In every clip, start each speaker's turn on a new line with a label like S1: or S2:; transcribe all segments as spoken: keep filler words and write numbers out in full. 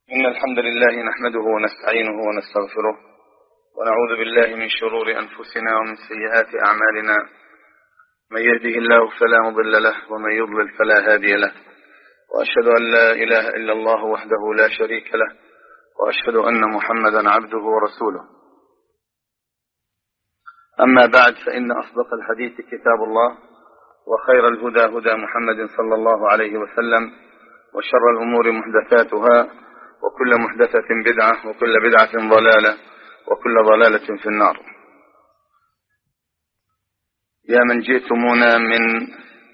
S1: إن الحمد لله نحمده ونستعينه ونستغفره ونعوذ بالله من شرور أنفسنا ومن سيئات أعمالنا. من يهده الله فلا مضل له ومن يضلل فلا هادي له، وأشهد أن لا إله إلا الله وحده لا شريك له، وأشهد أن محمدا عبده ورسوله. أما بعد، فإن أصدق الحديث كتاب الله، وخير الهدى هدى محمد صلى الله عليه وسلم، وشر الأمور محدثاتها، وكل محدثة بدعة، وكل بدعة ضلالة، وكل ضلالة في النار. يا من جئتمونا من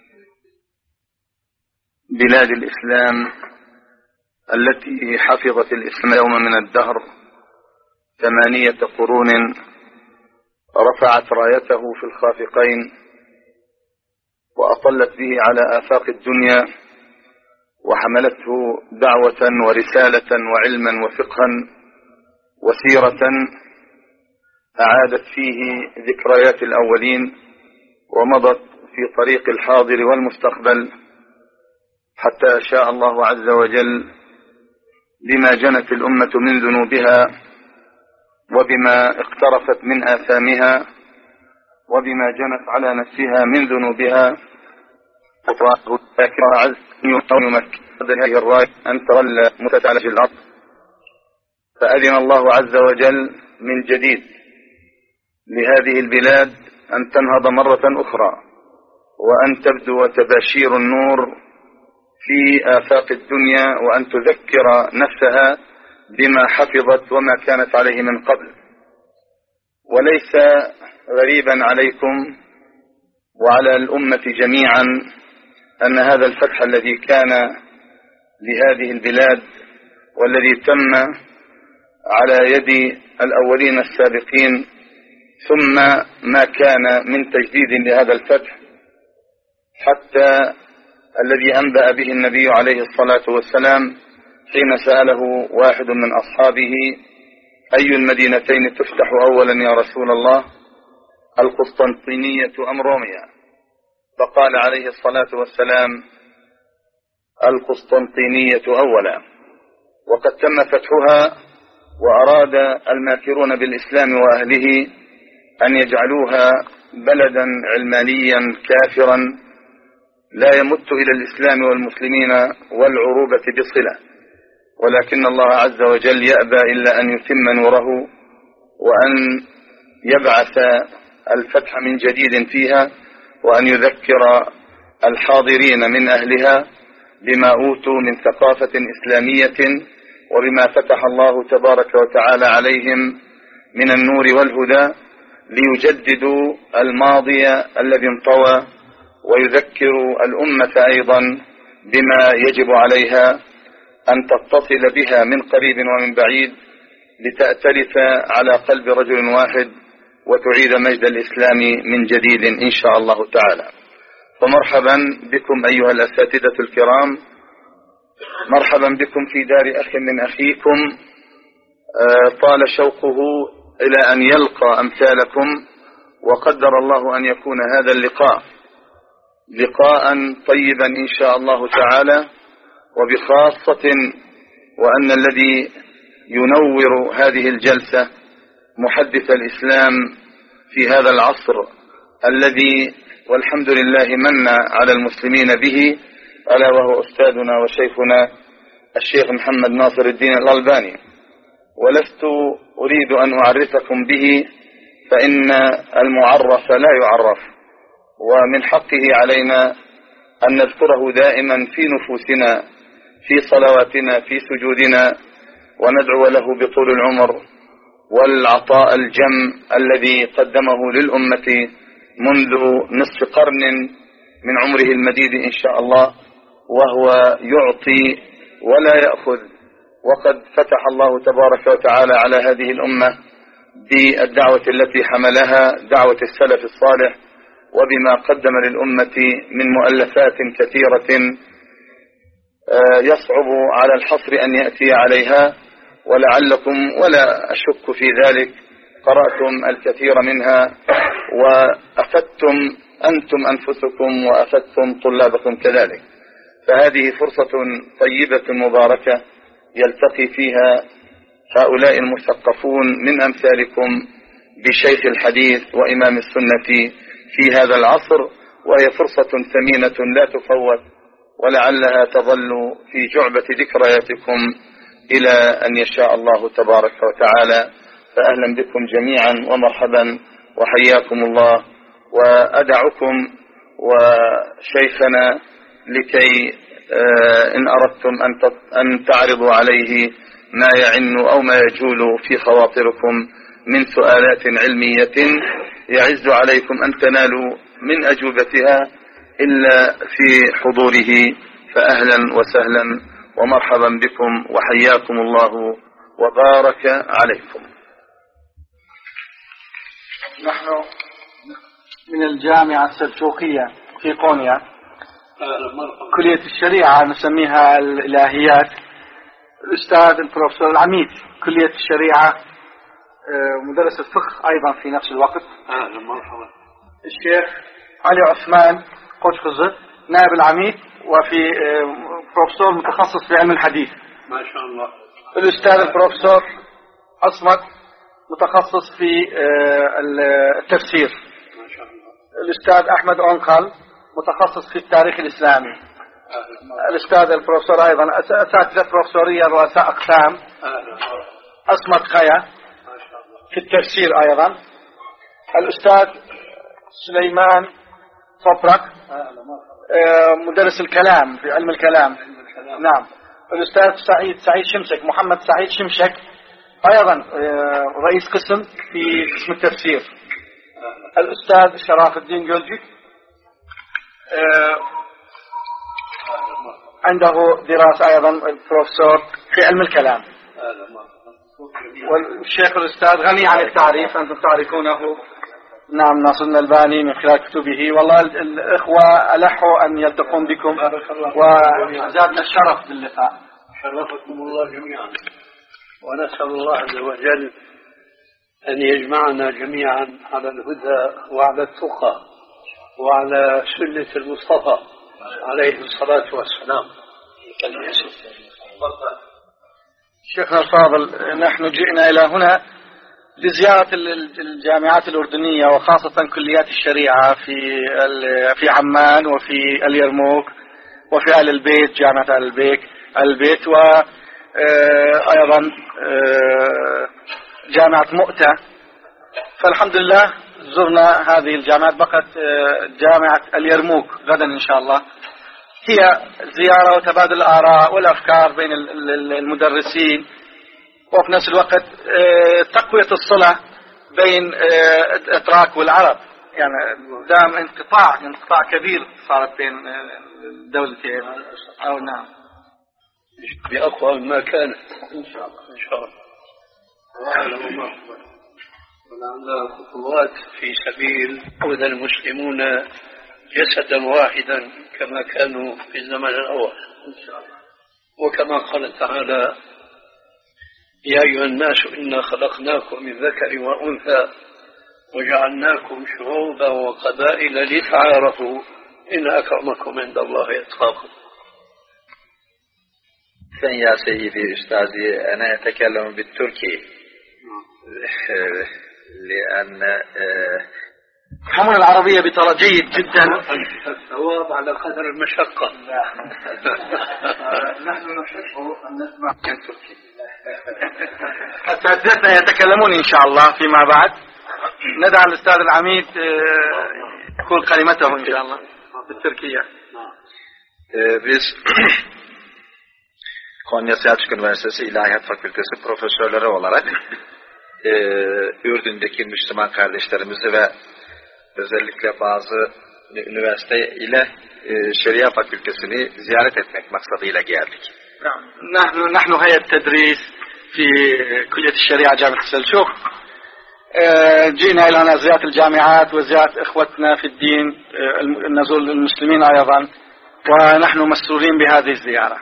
S1: بلاد الإسلام التي حفظت الإسلام يوم من الدهر ثمانية قرون، رفعت رايته في الخافقين وأطلت به على آفاق الدنيا، وحملته دعوة ورسالة وعلما وفقها وسيرة أعادت فيه ذكريات الأولين ومضت في طريق الحاضر والمستقبل، حتى شاء الله عز وجل بما جنت الأمة من ذنوبها، وبما اقترفت من آثامها، وبما جنت على نفسها من ذنوبها، لكن عز يمكن هذه الراية أن تظل متسعة في الأرض. فأذن الله عز وجل من جديد لهذه البلاد أن تنهض مرة أخرى، وأن تبدو تباشير النور في آفاق الدنيا، وأن تذكر نفسها بما حفظت وما كانت عليه من قبل. وليس غريبا عليكم وعلى الأمة جميعا أن هذا الفتح الذي كان لهذه البلاد والذي تم على يد الأولين السابقين، ثم ما كان من تجديد لهذا الفتح، حتى الذي أنبأ به النبي عليه الصلاة والسلام حين سأله واحد من أصحابه: أي المدينتين تفتح أولا يا رسول الله، القسطنطينية أم روميا؟ فقال عليه الصلاة والسلام: القسطنطينية أولا. وقد تم فتحها، وأراد الماكرون بالإسلام وأهله أن يجعلوها بلدا علمانيا كافرا لا يمت إلى الإسلام والمسلمين والعروبة بصلة، ولكن الله عز وجل يأبى إلا أن يتم نوره وأن يبعث الفتح من جديد فيها، وأن يذكر الحاضرين من أهلها بما أوتوا من ثقافة إسلامية، وبما فتح الله تبارك وتعالى عليهم من النور والهدى، ليجددوا الماضي الذي انطوى، ويذكروا الأمة أيضا بما يجب عليها أن تتصل بها من قريب ومن بعيد، لتأتلف على قلب رجل واحد، وتعيد مجد الإسلام من جديد إن شاء الله تعالى. فمرحبا بكم أيها الأساتذة الكرام، مرحبا بكم في دار أخ من أخيكم طال شوقه إلى أن يلقى أمثالكم، وقدر الله أن يكون هذا اللقاء لقاء طيبا إن شاء الله تعالى، وبخاصة وأن الذي ينور هذه الجلسة محدث الإسلام في هذا العصر الذي والحمد لله من على المسلمين به، ألا وهو أستاذنا وشيخنا الشيخ محمد ناصر الدين الألباني. ولست أريد أن أعرفكم به، فإن المعرف لا يعرف، ومن حقه علينا أن نذكره دائما في نفوسنا، في صلواتنا، في سجودنا، وندعو له بطول العمر والعطاء الجم الذي قدمه للأمة منذ نصف قرن من عمره المديد إن شاء الله، وهو يعطي ولا يأخذ. وقد فتح الله تبارك وتعالى على هذه الأمة بالدعوة التي حملها، دعوة السلف الصالح، وبما قدم للأمة من مؤلفات كثيرة يصعب على الحصر أن يأتي عليها، ولعلكم ولا أشك في ذلك قرأتم الكثير منها، وأفدتم أنتم أنفسكم وأفدتم طلابكم كذلك. فهذه فرصة طيبة مباركة يلتقي فيها هؤلاء المثقفون من أمثالكم بشيخ الحديث وإمام السنة في هذا العصر، وهي فرصة ثمينة لا تفوت، ولعلها تظل في جعبة ذكرياتكم إلى أن يشاء الله تبارك وتعالى. فأهلا بكم جميعا ومرحبا وحياكم الله. وأدعكم وشيخنا لكي إن أردتم أن تعرضوا عليه ما يعن أو ما يجول في خواطركم من سؤالات علمية يعز عليكم أن تنالوا من أجوبتها إلا في حضوره. فأهلا وسهلا ومرحبا بكم وحياكم الله وبارك عليكم.
S2: نحن من الجامعة السلجوقية في قونيا، كلية الشريعة نسميها الإلهيات. الأستاذ البروفيسور العميد كلية الشريعة، مدرس الفقه أيضا في نفس الوقت.
S3: أهلا مرحبا.
S2: الشيخ علي عثمان قدخزة نائب العميد وفي بروفيسور متخصص في علم الحديث.
S3: ما شاء الله.
S2: الأستاذ البروفيسور عصمت متخصص في التفسير.
S3: ما شاء الله.
S2: الأستاذ أحمد أونقل متخصص في التاريخ الإسلامي.
S3: أهلا.
S2: الأستاذ البروفيسور أيضا أساتذة بروفيسورية رؤساء أقسام.
S3: أهلا.
S2: أصمت خيا
S3: ما شاء الله.
S2: في التفسير أيضا. الأستاذ سليمان صبرك مدرس الكلام في علم الكلام. نعم. الأستاذ سعيد سعيد شمشك محمد سعيد شمشك أيضا رئيس قسم في قسم التفسير. الأستاذ شراف الدين جولجي عنده دراسة أيضا البروفيسور في علم الكلام. والشيخ الأستاذ غني عن التعريف، أنتم تعرفونه. نعم، ناصر الألباني من خلال كتبه. والله الإخوة ألحوا أن يلتقون بكم وزادنا الشرف باللقاء.
S3: شرفكم الله جميعا، ونسأل الله عز وجل أن يجمعنا جميعا على الهدى وعلى التقى وعلى سنة المصطفى عليه الصلاة والسلام.
S2: شيخنا الفاضل، نحن جئنا إلى هنا لزيارة الجامعات الأردنية وخاصة كليات الشريعة في في عمان وفي اليرموك وفي آل البيت، جامعة آل البيت البيت وأيضا جامعة مؤتة. فالحمد لله زرنا هذه الجامعات. بقت جامعة اليرموك غدا إن شاء الله. هي زيارة وتبادل الآراء والأفكار بين المدرسين، وفي نفس الوقت تقوية الصلة بين الأتراك والعرب. يعني دام انقطاع انقطاع كبير صارت بين الدولتين. أو نعم،
S3: بأقوى ما كانت إن شاء الله. إن شاء الله. ولعل خطوات في سبيل يعود المسلمون جسدا واحدا كما كانوا في الزمن الأول إن شاء الله. وكما قال تعالى: يا أيها الناس إنا خلقناكم من ذكر وأنثى وجعلناكم شعوبا وقبائل لتعارفوا إن أكرمكم عند الله يتقاكم.
S4: يا سيدي أستاذي، أنا أتكلم بالتركي لأن
S2: حمل العربية بترى جيد جدا.
S3: الثواب على قدر المشقة.
S2: نحن نحب أن نسمع التركي. أساتذتنا يتكلمون إن شاء الله فيما بعد. ندعى الأستاذ العميد يقول كلمته إن شاء الله بالتركية.
S4: Biz Konya Selçuk Üniversitesi İlahiyat Fakültesi profesörleri olarak e, Ürdün'deki Müslüman kardeşlerimizi ve özellikle bazı üniversite ile e, Şeria Fakültesini ziyaret etmek maksadıyla geldik.
S2: نحن نحن هيئة تدريس في كلية الشريعة جامعة السلجوق. جئنا إلى هنا زيارة الجامعات وزيارة إخوتنا في الدين، نزور المسلمين أيضا، ونحن مسرورين بهذه الزيارة.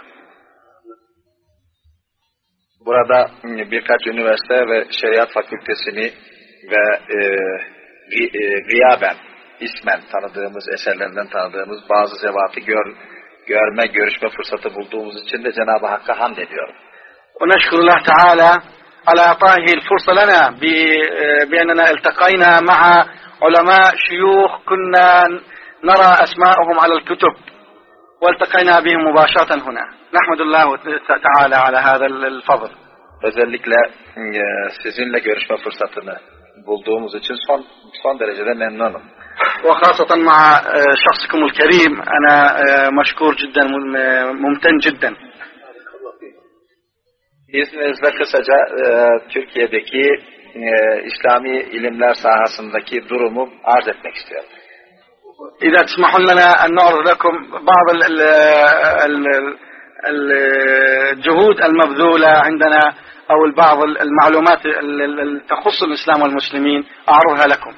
S4: Burada birkaç üniversite ve Şeriat Fakültesini ve e, e, gıyaben, ismen tanıdığımız, eserlerinden tanıdığımız bazı zevatı gör, görme, görüşme fırsatı bulduğumuz için de Cenab-ı Hakk'a hamd ediyorum.
S2: ونشكر الله تعالى على إعطائه الفرصة لنا بأننا التقينا مع علماء شيوخ كنا نرى أسماءهم على الكتب والتقينا بهم مباشرة هنا. نحمد الله تعالى على هذا الفضل.
S4: Özellikle sizinle görüşme fırsatını bulduğumuz için son son derecede memnunum.
S2: وخاصة مع شخصكم الكريم أنا مشكور جدا ممتن جدا.
S4: İzninizle kısaca e, Türkiye'deki e, İslami ilimler sahasındaki durumu arz etmek istiyorum.
S2: إذا تسمحون لنا أن نعرض لكم بعض الجهود المبذولة عندنا أو بعض المعلومات التي تخص الإسلام والمسلمين أعرضها لكم.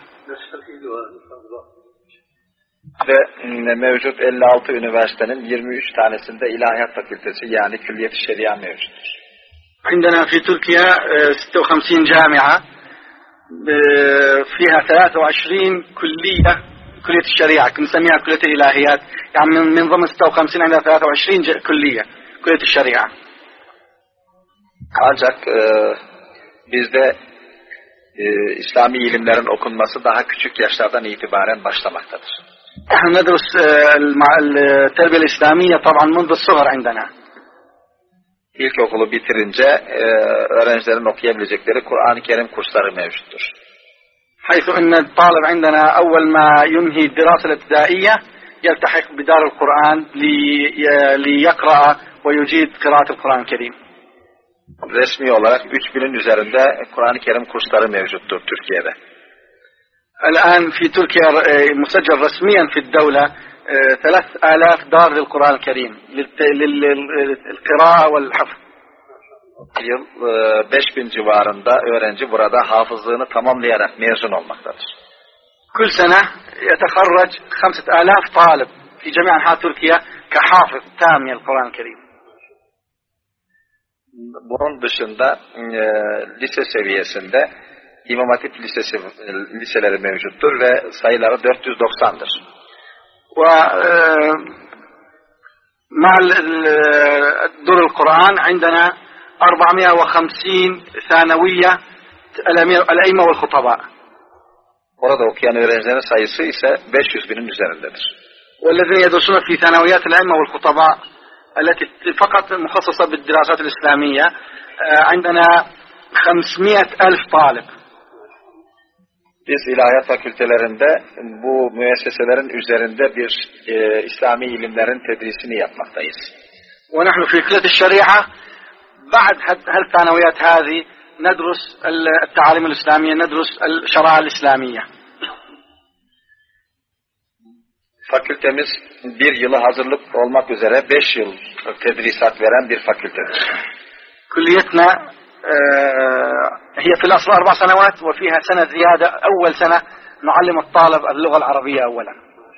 S4: Ve mevcut elli altı üniversitenin yirmi üç tanesinde ilahiyat fakültesi yani külliyet-i şeria mevcuttur.
S2: عندنا في تركيا ستة وخمسين جامعة فيها ثلاثة وعشرين كلية كلية الشريعة نسميها كلية الإلهيات يعني من ضمن ستة وخمسين عندنا ثلاثة وعشرين كلية كلية الشريعة.
S4: Ancak e, bizde e, İslami ilimlerin okunması daha küçük yaşlardan itibaren başlamaktadır.
S2: نحن ندرس التربية الإسلامية طبعا منذ الصغر عندنا.
S4: İlkokulu bitirince e, öğrencilerin okuyabilecekleri Kur'an-ı Kerim kursları mevcuttur.
S2: حيث أن الطالب عندنا أول ما ينهي الدراسة الابتدائية يلتحق بدار القرآن ليقرأ ويجيد قراءة القرآن الكريم.
S4: Resmi olarak üç binin üzerinde Kur'an-ı Kerim kursları mevcuttur Türkiye'de.
S2: الآن في تركيا مسجل رسميا في الدولة ثلاث آلاف دار للقرآن الكريم للقراءة والحفظ.
S4: Yıl beş bin civarında öğrenci burada hafızlığını tamamlayarak mezun olmaktadır.
S2: كل سنة يتخرج خمسة آلاف طالب في جميع أنحاء تركيا كحافظ تام للقرآن الكريم.
S4: Bunun dışında e, lise seviyesinde İmam Hatip lisesi liseleri mevcuttur ve sayıları dört yüz doksan'dır.
S2: ومع دور القرآن عندنا أربعمائة وخمسين ثانوية الأئمة والخطباء.
S4: Orada okuyan öğrencilerin sayısı ise beş yüz binin üzerindedir.
S2: والذين يدرسون في ثانويات الأئمة والخطباء التي فقط مخصصة بالدراسات الإسلامية عندنا خمسمائة ألف طالب.
S4: Biz ilahiyat fakültelerinde bu müesseselerin üzerinde bir e, İslami ilimlerin tedrisini yapmaktayız.
S2: ونحن في كلية الشريعة بعد هالثانويات هذه ندرس التعاليم الإسلامية ندرس الشرائع الإسلامية.
S4: Fakültemiz bir yılı hazırlık olmak üzere beş yıl tedrisat veren bir fakültedir.
S2: كليتنا هي في الأصل أربع سنوات وفيها سنة زيادة أول سنة نعلم الطالب اللغة العربية أولا.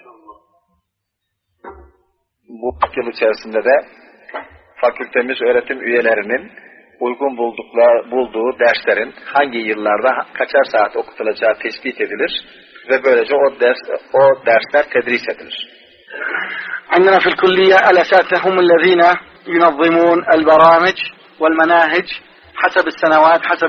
S4: Bu yıl içerisinde de fakültemiz öğretim üyelerinin uygun buldukları, bulduğu derslerin hangi yıllarda kaçar saat okutulacağı tespit edilir ve böylece o ders o dersler tedris edilir.
S2: عندنا في الكلية الأساتذة هم الذين ينظمون البرامج والمناهج حسب السنوات حسب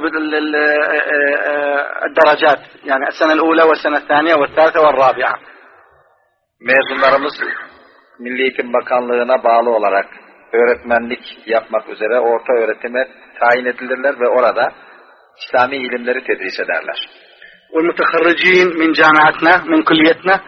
S2: الدرجات يعني السنة الأولى والسنة الثانية والثالثة والرابعة.
S4: Mezunlarımız Milli Eğitim Bakanlığı'na bağlı olarak öğretmenlik yapmak üzere orta öğretime tayin edilirler ve orada İslami ilimleri tedris ederler.
S2: والمتخرجين من جامعتنا من كليتنا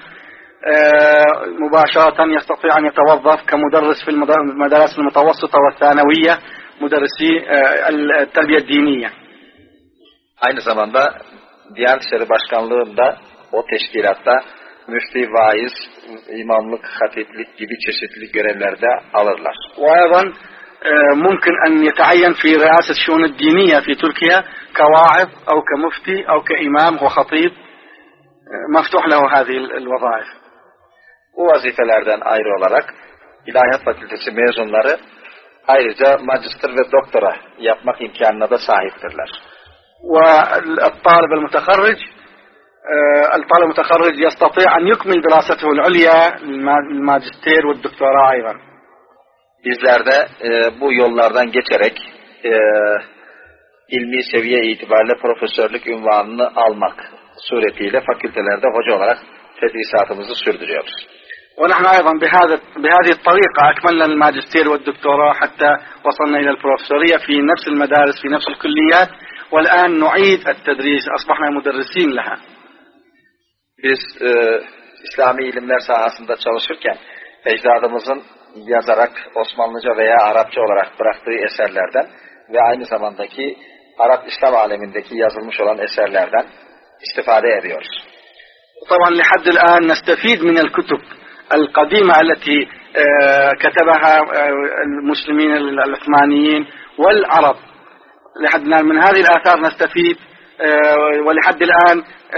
S2: مباشرة يستطيع أن يتوظف كمدرس في المدارس المتوسطة والثانوية مدرسي التربية الدينية.
S4: Aynı zamanda Diyanet İşleri Başkanlığı'nda o teşkilatta müftü, vaiz, imamlık, hatiplik gibi çeşitli görevlerde alırlar.
S2: وأيضا ممكن أن يتعين في رئاسة الشؤون الدينية في تركيا كواعظ أو كمفتي أو كإمام وخطيب مفتوح له هذه الوظائف.
S4: Bu vazifelerden ayrı olarak İlahiyat Fakültesi mezunları ayrıca magister ve doktora yapmak imkanına da sahiptirler.
S2: والطالب المتخرج الطالب المتخرج يستطيع أن يكمل دراسته العليا الماجستير والدكتوراه أيضا.
S4: Bizler de e, bu yollardan geçerek e, ilmi seviye itibariyle profesörlük unvanını almak suretiyle fakültelerde hoca olarak tedrisatımızı sürdürüyoruz.
S2: ونحن أيضا بهذا بهذه الطريقة أكملنا الماجستير والدكتوراه حتى وصلنا إلى البروفيسورية في نفس المدارس في نفس الكليات والآن نعيد التدريس أصبحنا مدرسين لها.
S4: Biz e, İslami ilimler sahasında çalışırken ecdadımızın yazarak Osmanlıca veya Arapça olarak bıraktığı eserlerden ve aynı zamandaki Arap İslam alemindeki yazılmış olan eserlerden istifade ediyoruz.
S2: طبعا لحد الآن نستفيد من الكتب القديمة التي كتبها المسلمين العثمانيين والعرب. لحد الآن من هذه الآثار نستفيد ولحد الآن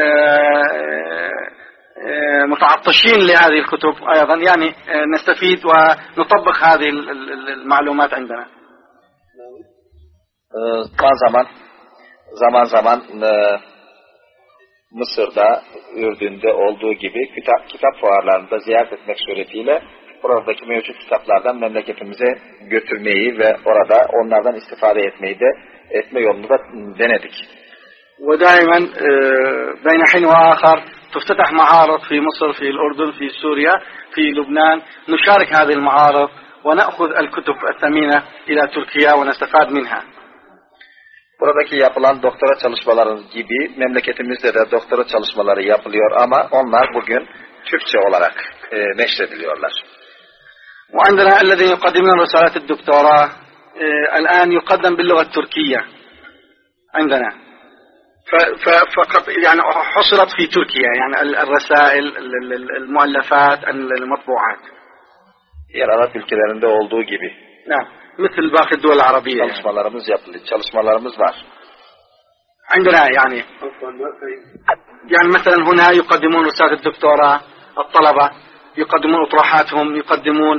S2: متعطشين لهذه الكتب أيضا يعني نستفيد ونطبق هذه المعلومات عندنا.
S4: Zaman zaman zaman zaman Mısır'da, Ürdün'de olduğu gibi kitap, kitap fuarlarında ziyaret etmek suretiyle oradaki mevcut kitaplardan memleketimize götürmeyi ve orada onlardan istifade etmeyi de etme yolunu da denedik.
S2: ودائما بين حين وآخر تفتتح معارض في مصر في الأردن في سوريا في لبنان نشارك هذه المعارض ونأخذ الكتب الثمينة إلى تركيا ونستفاد منها.
S4: Buradaki yapılan doktora çalışmaları gibi memleketimizde de doktora çalışmaları yapılıyor ama onlar bugün Türkçe olarak e, neşrediliyorlar.
S2: وعندنا الذين يقدمون رسالة الدكتوراه الآن يقدم باللغة التركية عندنا. فقط يعني حصلت في تركيا يعني الرسائل المؤلفات المطبوعات.
S4: Diğer Arap ülkelerinde olduğu gibi.
S2: نعم. مثل باقي الدول العربية.
S4: Çalışmalarımız yapılıyor. Çalışmalarımız var.
S2: عندنا يعني يعني مثلا هنا يقدمون رسالة الدكتوراه الطلبة يقدمون أطروحاتهم يقدمون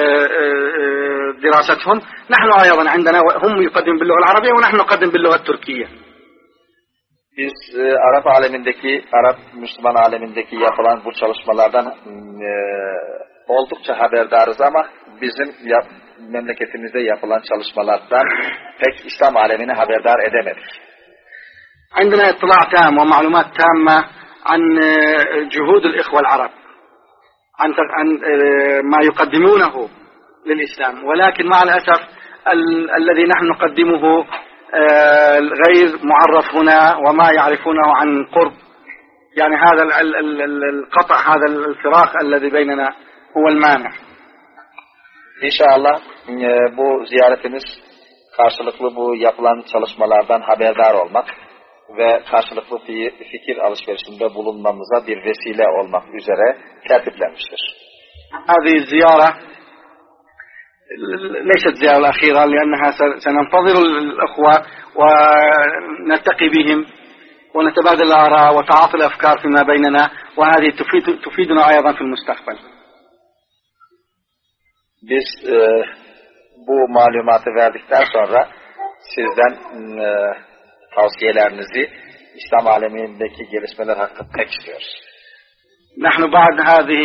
S2: دراستهم. نحن أيضا عندنا هم يقدمون باللغة العربية ونحن نقدم باللغة التركية.
S4: Biz e, Arap alemindeki, Arap Müslüman alemindeki yapılan bu çalışmalardan e, oldukça haberdarız ama bizim yap, memleketimizde yapılan çalışmalardan pek İslam alemini haberdar edemedik.
S2: عندنا اطلاع تام ومعلومات تامة عن جهود الإخوة العرب عن عن ما يقدمونه للإسلام ولكن مع الأسف الذي نحن نقدمه غير معرف هنا وما يعرفونه عن قرب يعني هذا القطع هذا الفراق الذي بيننا هو المانع.
S4: İnşallah e, bu ziyaretimiz karşılıklı bu yapılan çalışmalardan haberdar olmak ve karşılıklı fikir alışverişinde bulunmamıza bir vesile olmak üzere tertiplenmiştir.
S2: هذه الزيارة ليست زيارة الأخيرة لأنها سننتظر الأخوة ونلتقي بهم ونتبادل الآراء وتعاطي الأفكار فيما بيننا وهذه تفيد تفيدنا أيضا في المستقبل.
S4: Biz e, bu malumatı verdikten sonra sizden e, tavsiyelerinizi İslam alemindeki gelişmeler hakkında etmek istiyoruz.
S2: نحن بعد هذه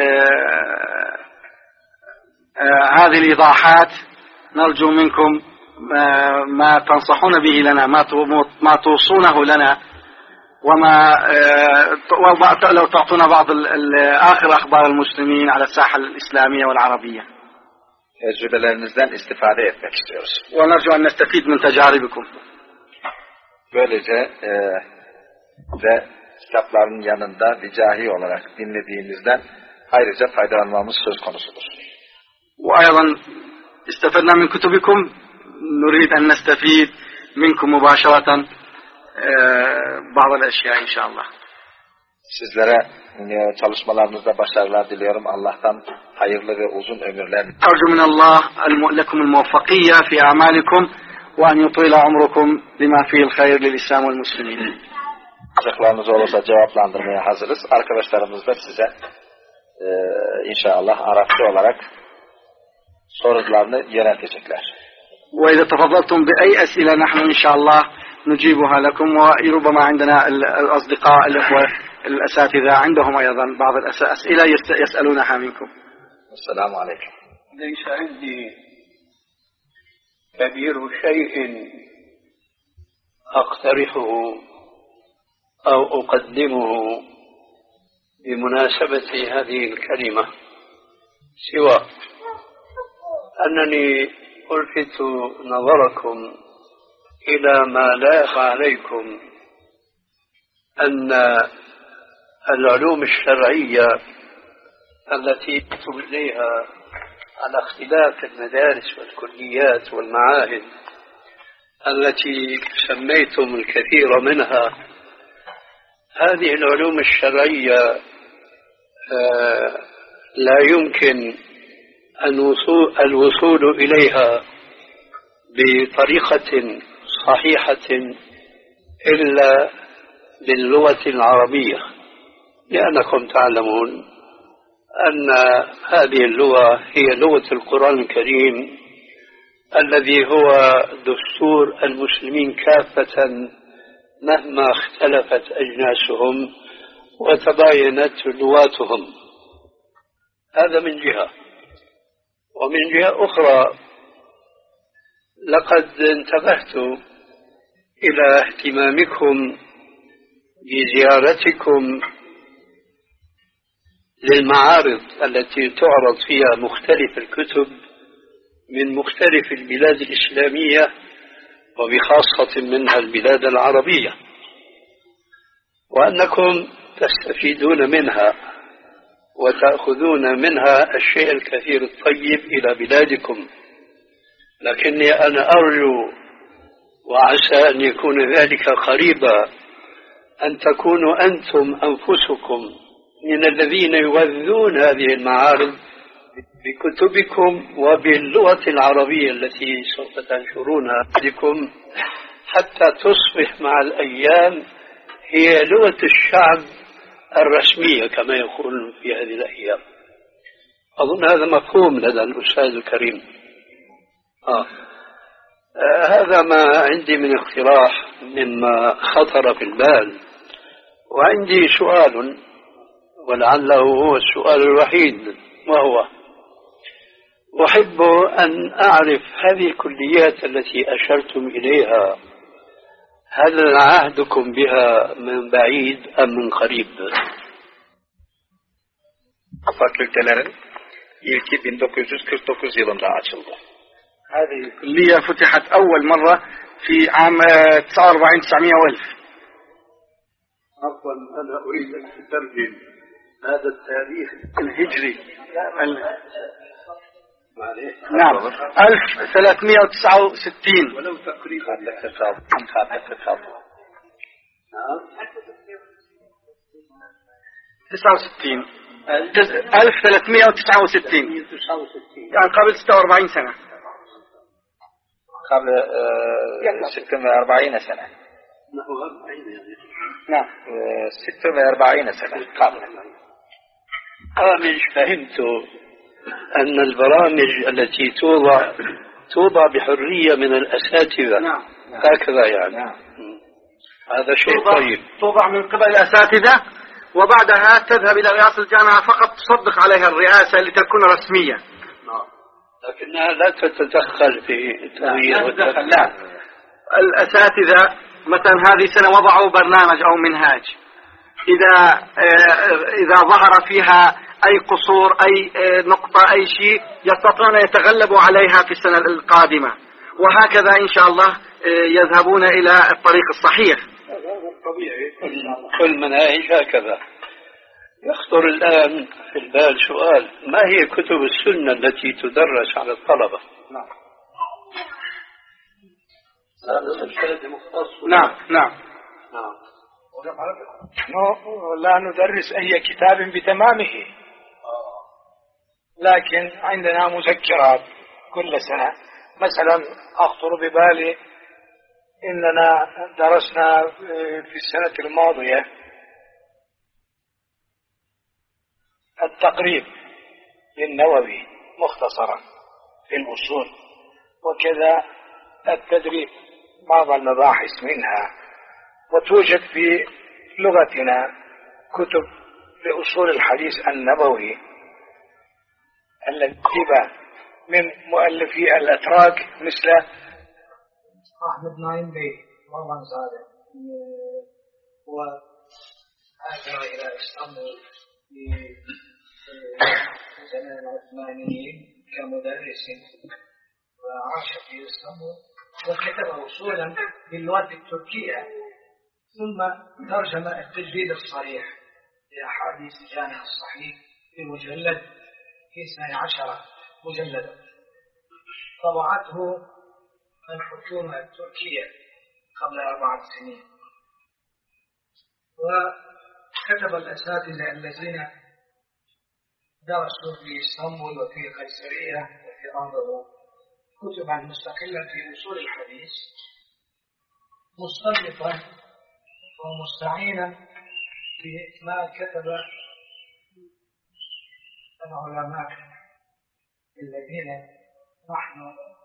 S2: هذه الإيضاحات نرجو منكم ما تنصحون به لنا ما توصونه لنا وما لو تعطونا بعض آخر أخبار المسلمين على الساحة الإسلامية والعربية.
S4: Tecrübelerinizden istifade etmek istiyoruz.
S2: ونرجو أن نستفيد من تجاربكم.
S4: Böylece e, ve kitapların yanında ricahi olarak dinlediğimizden ayrıca faydalanmamız söz konusudur.
S2: وأيضا استفدنا من كتبكم نريد أن نستفيد منكم مباشرة بعض الأشياء إن شاء الله.
S4: Sizlere çalışmalarınızda başarılar diliyorum. Allah'tan hayırlı ve uzun ömürler.
S2: أرجو من الله لكم الموفقية في أعمالكم وأن يطيل عمركم لما فيه الخير للإسلام والمسلمين.
S4: Sorularınız olursa cevaplandırmaya hazırız. Arkadaşlarımız da size e, inşallah Arapça olarak sorularını yöneltecekler.
S2: وإذا تفضلتم بأي أسئلة نحن إن شاء الله نجيبها لكم وربما عندنا الأصدقاء الأخوة الأساتذة عندهم أيضا بعض الأسئلة يسألونها منكم.
S4: السلام عليكم.
S3: ليس عندي كبير شيء أقترحه أو أقدمه بمناسبة هذه الكلمة سوى أنني ألفت نظركم إلى ما لا يخفى عليكم أن العلوم الشرعية التي تكتب إليها على اختلاف المدارس والكليات والمعاهد التي سميتم الكثير منها، هذه العلوم الشرعية لا يمكن الوصول إليها بطريقة صحيحة إلا باللغة العربية، لأنكم تعلمون أن هذه اللغة هي لغة القرآن الكريم الذي هو دستور المسلمين كافة مهما اختلفت أجناسهم وتباينت لغاتهم. هذا من جهة. ومن جهة أخرى لقد انتبهت إلى اهتمامكم بزيارتكم للمعارض التي تعرض فيها مختلف الكتب من مختلف البلاد الإسلامية وبخاصة منها البلاد العربية، وأنكم تستفيدون منها وتأخذون منها الشيء الكثير الطيب إلى بلادكم. لكني أنا أرجو وعسى أن يكون ذلك قريبا أن تكونوا أنتم أنفسكم من الذين يغذون هذه المعارض بكتبكم وباللغة العربية التي سوف تنشرونها بكم، حتى تصبح مع الأيام هي لغة الشعب الرسمية كما يقول في هذه الأيام. أظن هذا مفهوم لدى الأستاذ الكريم. آه. آه هذا ما عندي من اقتراح مما خطر في البال. وعندي سؤال ولعله هو السؤال الوحيد، وهو أحب أن أعرف هذه الكليات التي أشرتم إليها هل عهدكم بها من بعيد أم من قريب؟
S4: Fakültelerin ilki bin dokuz yüz kırk dokuz yılında açıldı.
S2: هذه الكلية فتحت أول مرة في عام تسعة وأربعين تسعمائة وألف.
S3: عفوا أنا أريد أن أترجم هذا التاريخ الهجري.
S2: نعم ألف وثلاثمائة وتسعة وستين
S3: ولو تقريبا.
S2: تسعة وستين ألف وثلاثمائة وتسعة وستين يعني قبل ستة وأربعين سنة.
S4: قبل ستة وأربعين سنة.
S2: نعم
S4: ستة وأربعين سنة قبل.
S3: برامج فهمت أن البرامج التي توضع توضع بحرية من الأساتذة.
S2: نعم.
S3: هكذا يعني.
S2: نعم.
S3: هذا شيء
S2: توضع
S3: طيب.
S2: توضع من قبل الأساتذة وبعدها تذهب إلى رئاسة الجامعة فقط تصدق عليها الرئاسة لتكون رسمية.
S3: نعم. لكنها لا تتدخل في التغيير والتدخل.
S2: لا. الأساتذة مثلا هذه سنة وضعوا برنامج أو منهاج، إذا إذا ظهر فيها أي قصور أي نقطة أي شيء يستطيعون يتغلبوا عليها في السنة القادمة، وهكذا إن شاء الله يذهبون إلى الطريق الصحيح.
S3: طبيعي كل مناهج هكذا. يخطر الآن في البال سؤال: ما هي كتب السنة التي تدرس على الطلبة؟
S2: نعم نعم نعم
S3: نعم.
S5: لا ندرس أي كتاب بتمامه، لكن عندنا مذكرات كل سنة. مثلا أخطر ببالي إننا درسنا في السنة الماضية التقريب للنووي مختصرا في الأصول، وكذا التدريب بعض المباحث منها. وتوجد في لغتنا كتب لأصول الحديث النبوي التي من مؤلفي الأتراك مثل أحمد نايم بي والله صادق هو هاجر إلى إسطنبول في زمن العثمانيين كمدرس وعاش في إسطنبول وكتب أصولا باللغة التركية ثم ترجم التجريد الصريح لأحاديث الجامع الصحيح في مجلد في اثني عشر مجلدا طبعته الحكومة التركية قبل أربعة سنين. وكتب الأساتذة الذين درسوا في اسطنبول وفي قيصرية وفي أنظر كتبا مستقلة في أصول الحديث مصنفا ومستعينا في ما كتب العلماء الذين نحن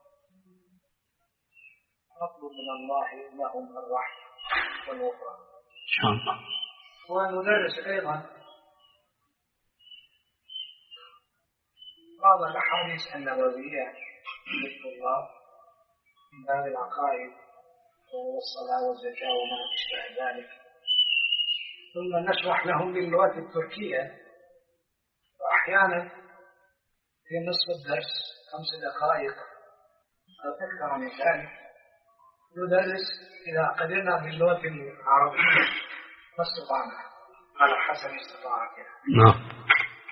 S5: نطلب من الله لهم الرحمة والغفران
S3: إن شاء الله.
S5: وندرس أيضا بعض الأحاديث النبوية للطلاب من باب العقائد والصلاة والزكاة وما أشبه ذلك، ثم نشرح لهم باللغة التركية، وأحيانا في نصف الدرس خمس دقائق أو أكثر من ذلك ندرس إذا قدرنا باللغة العربية ما استطعنا على حسب استطاعتنا.
S3: نعم.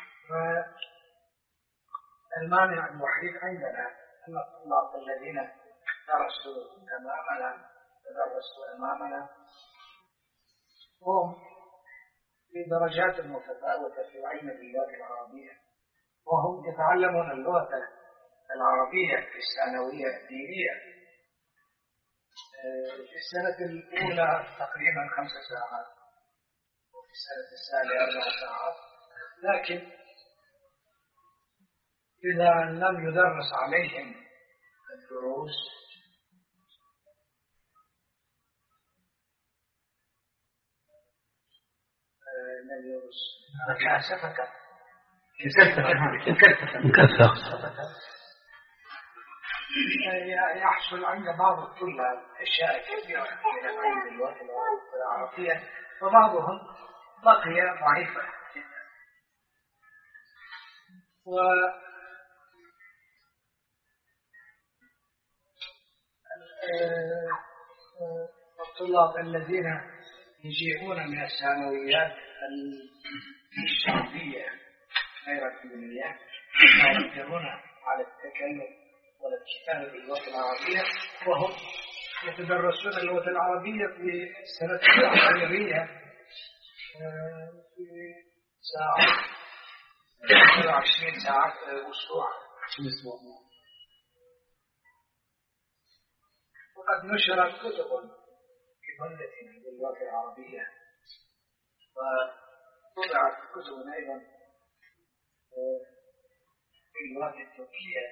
S5: المانع الوحيد عندنا أن الطلاب الذين درسوا أمامنا تدرسوا أمامنا هم في درجات متفاوتة في علم اللغة العربية، وهم يتعلمون اللغة العربية في الثانوية الدينية في السنة الأولى تقريبا خمس ساعات وفي السنة الثانية أربع ساعات، لكن إذا لم يدرس عليهم الدروس لم يدرس مكاسفة يحصل عند بعض الطلاب أشياء كثيرة من العلم اللغة العربية وبعضهم بقي ضعيفا جدا. و الطلاب الذين يجيئون من الثانويات الشعبية غير الدينية لا يقدرون على التكلم ولا الكتابة باللغة العربية، وهم يتدرسون اللغة العربية في السنة الأخيرية في ساعة عشرين ساعة أسبوع. وقد نشرت كتب في بلدتنا باللغة العربية، وطبعت كتب أيضا في اللغة التركية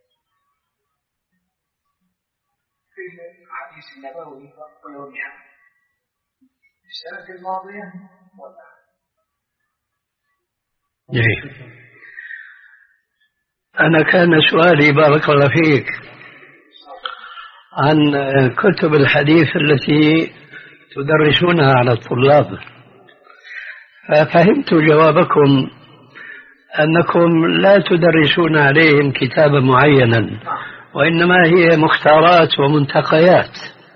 S5: في الحديث النبوي وعلومها في السنة الماضية والآن.
S3: جيد. أنا كان سؤالي بارك الله فيك عن كتب الحديث التي تدرسونها على الطلاب، ففهمت جوابكم أنكم لا تدرسون عليهم كتابا معينا، وإنما هي مختارات ومنتقيات.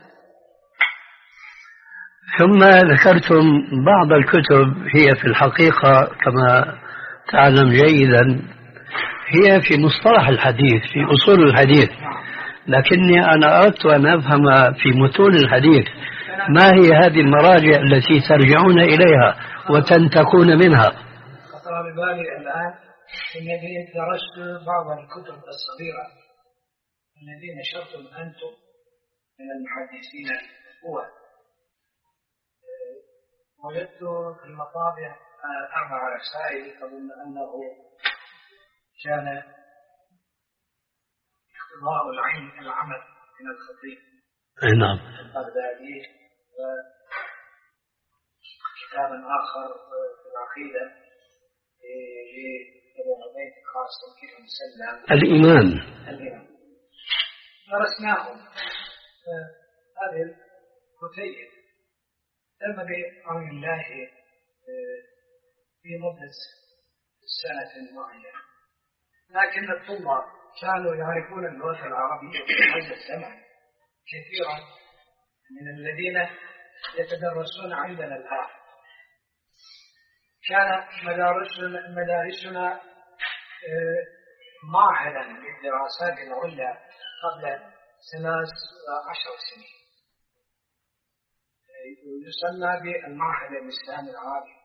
S3: ثم ذكرتم بعض الكتب هي في الحقيقة كما تعلم جيدا هي في مصطلح الحديث في أصول الحديث، لكني أنا أردت أن أفهم في متون الحديث ما هي هذه المراجع التي ترجعون إليها وتنتقون منها.
S5: خطر ببالي الآن أنني درست بعض الكتب الصغيرة الذين نشرتم أنتم من المحدثين هو وجدت في المطابع أربع رسائل أظن أنه كان اختبار العين العمل من الخطيب
S3: نعم
S5: البغدادي، وكتابا آخر في العقيدة لابن عبيد خاصة كيف مسلم
S3: الإيمان.
S5: الإيمان درسناهم هذه الكتيب تم بأمر الله في مدة سنة معينة، لكن الطلاب كانوا يعرفون اللغة العربية في هذا الزمن كثيرا من الذين يتدرسون عندنا الآن. كان مدارسنا, مدارسنا معهدا للدراسات العليا قبل ثلاث عشر سنين، يسمى بالمعهد الإسلامي العربي.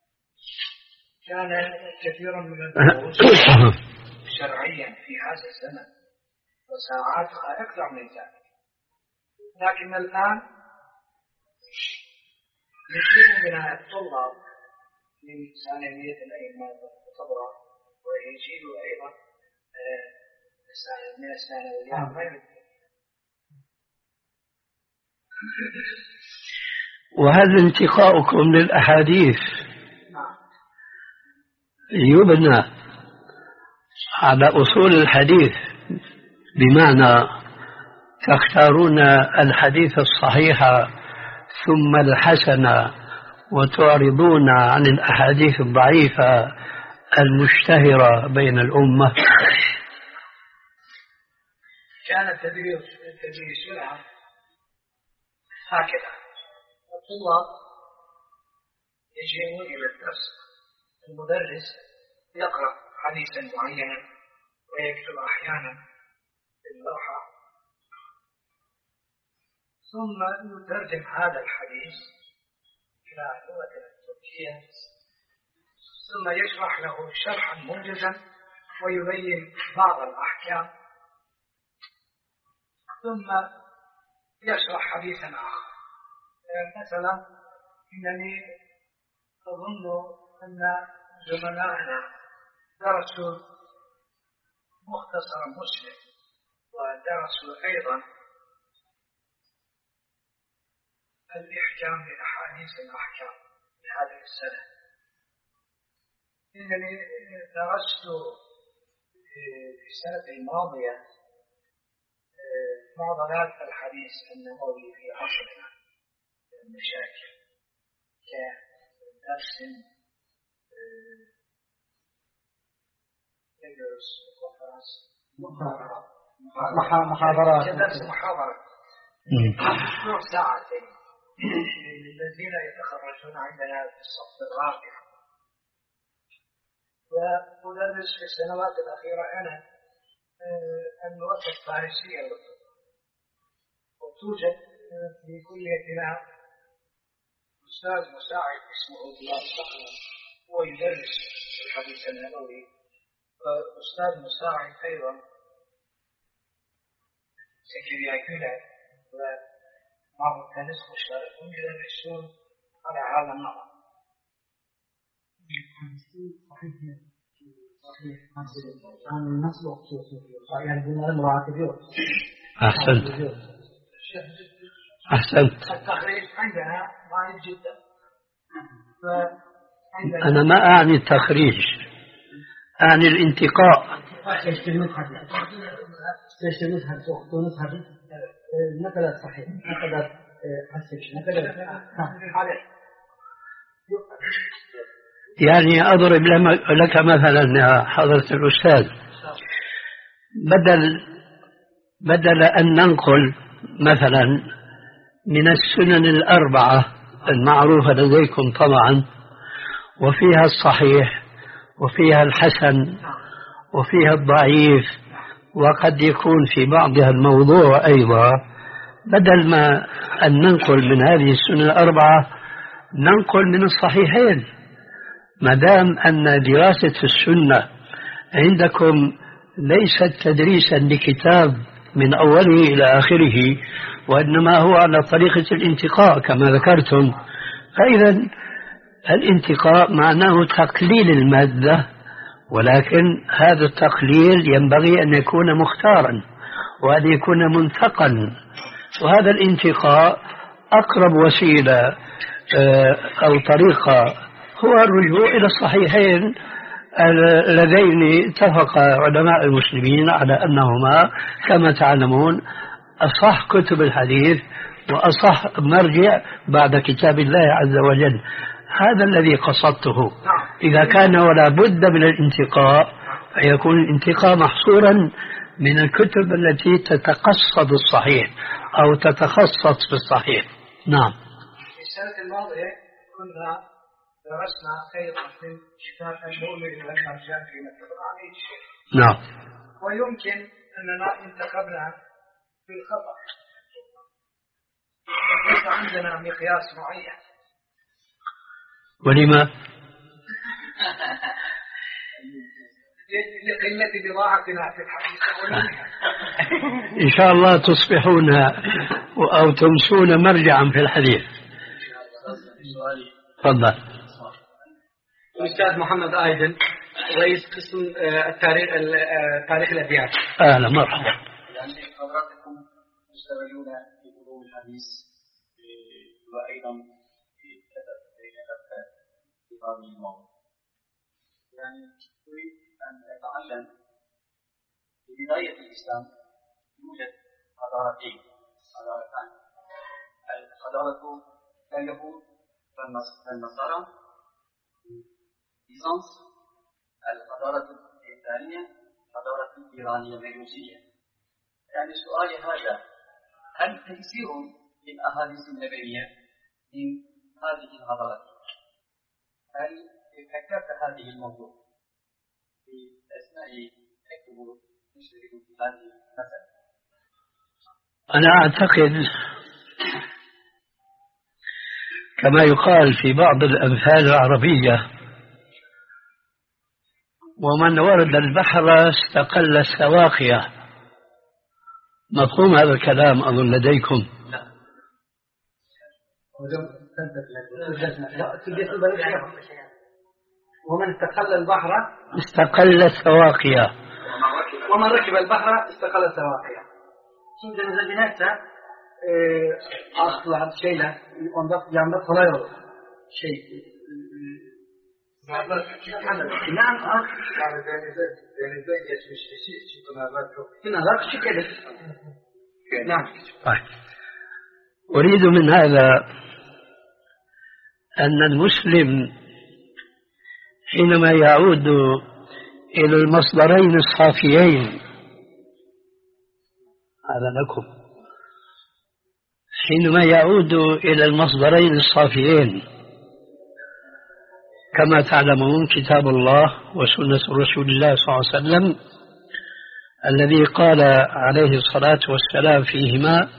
S5: كان كثيرا من الدروس شرعيا في هذا الزمن وساعاتها أكثر من ذلك، لكن الآن كثير من الطلاب من ثانوية الأئمة والخبراء ويجيدوا أيضا من الثانويات غير.
S6: وهل انتقاؤكم للأحاديث يبنى على أصول الحديث، بمعنى تختارون الحديث الصحيح ثم الحسن وتعرضون عن الأحاديث الضعيفة المشتهرة بين الأمة؟
S5: كان التدريس تدريسنا هكذا: الطلاب يجيئون إلى الدرس، المدرس يقرأ حديثا معينا ويكتب أحيانا في اللوحة، ثم يترجم هذا الحديث إلى اللغة التركية، ثم يشرح له شرحا موجزا ويبين بعض الأحكام، ثم يشرح حديثا آخر. مثلا إنني أظن أن زملائنا درسوا مختصر مسلم ودرسوا أيضا الإحكام بأحاديث الأحكام في هذه السنة. إنني درست في السنة الماضية معضلات الحديث النبوي في عصرنا المشاكل كدرس يدرس
S2: محاضرات
S5: كدرس محاضرة نصف ساعتين للذين يتخرجون عندنا في الصف الرابع. وأدرس في السنوات الأخيرة أنا اللغة الفارسية، وتوجد في كليتنا أستاذ مساعد اسمه بلال صخر، هو يدرس الحديث النبوي، وأستاذ مساعد أيضا زكريا كلا ومعه التنس مشاركون يدرسون على هذا النمط.
S6: أحسنت أحسنت.
S5: التخريج عندنا ضعيف جدا.
S6: أنا ما أعني التخريج، أعني الانتقاء. يعني أضرب لك مثلا يا حضرة الأستاذ، بدل بدل أن ننقل مثلا من السنن الأربعة المعروفة لديكم طبعا، وفيها الصحيح وفيها الحسن وفيها الضعيف وقد يكون في بعضها الموضوع أيضا، بدل ما أن ننقل من هذه السنن الأربعة ننقل من الصحيحين، ما دام أن دراسة السنة عندكم ليست تدريسا لكتاب من أوله إلى آخره، وإنما هو على طريقة الانتقاء كما ذكرتم. فإذا الانتقاء معناه تقليل المادة، ولكن هذا التقليل ينبغي أن يكون مختارا وأن يكون منتقا، وهذا الانتقاء أقرب وسيلة أو طريقة هو الرجوع إلى الصحيحين اللذين اتفق علماء المسلمين على أنهما كما تعلمون أصح كتب الحديث وأصح مرجع بعد كتاب الله عز وجل. هذا الذي قصدته. إذا كان ولا بد من الانتقاء فيكون الانتقاء محصورا من الكتب التي تتقصد الصحيح أو تتخصص في الصحيح. نعم.
S5: في السنة الماضية كنا درسنا خيرا من شفاء المؤمن والمرجان في مكتب عميد الشيخ.
S6: نعم.
S5: ويمكن أننا انتخبنا في الخطأ. ليس عندنا مقياس معين.
S6: ولما؟
S5: لقلة بضاعتنا في الحديث.
S6: إن شاء الله تصبحون أو تمسون مرجعا في الحديث. تفضل.
S7: الأستاذ محمد آيدن رئيس قسم التاريخ تاريخ الأديان.
S6: أهلا مرحبا.
S8: يعني حضراتكم تشتغلون في علوم الحديث وأيضا في كتب في هذا الموضوع. يعني أريد أن أتعلم في بداية الإسلام يوجد حضارتين حضارتان، الحضارة اليهود والنصارى بيزنطة، الحضارة الثانية الحضارة الإيرانية المجوسية. يعني سؤالي هذا: هل تيسير للأحاديث النبوية من هذه الحضارات؟ هل فكرت هذه الموضوع في أثناء تكتب تشتغل في هذه المسألة؟
S6: أنا أعتقد كما يقال في بعض الأمثال العربية: ومن ورد البحر استقل السواقية. مفهوم هذا الكلام أظن لديكم؟
S7: ومن استقل البحر
S6: استقل السواقية.
S7: ومن ركب البحر استقل السواقية. Şimdi denize binerse e, asla şeyler onda yanında kolay olur. Şey
S5: نعم يعني denize denize geçmiş kişi için pınarlar çok
S7: pınarlar küçük gelir.
S6: نعم. طيب. أريد من هذا أن المسلم حينما يعود إلى المصدرين الصافيين، هذا لكم، حينما يعود إلى المصدرين الصافيين كما تعلمون كتاب الله وسنة رسول الله صلى الله عليه وسلم الذي قال عليه الصلاة والسلام فيهما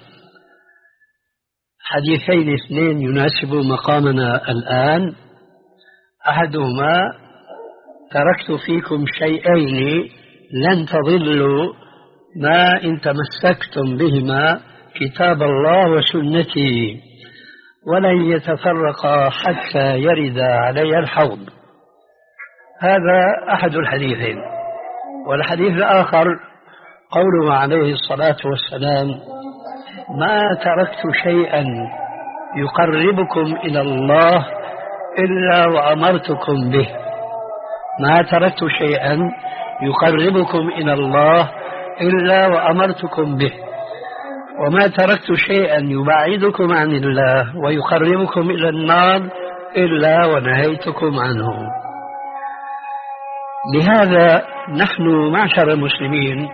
S6: حديثين اثنين يناسب مقامنا الآن. أحدهما: تركت فيكم شيئين لن تضلوا ما إن تمسكتم بهما، كتاب الله وسنتي، ولن يتفرقا حتى يرد علي الحوض. هذا أحد الحديثين. والحديث الآخر قوله عليه الصلاة والسلام: ما تركت شيئا يقربكم إلى الله إلا وأمرتكم به. ما تركت شيئا يقربكم إلى الله إلا وأمرتكم به، وما تركت شيئا يبعدكم عن الله ويقربكم إلى النار إلا ونهيتكم عنه. لهذا نحن معشر المسلمين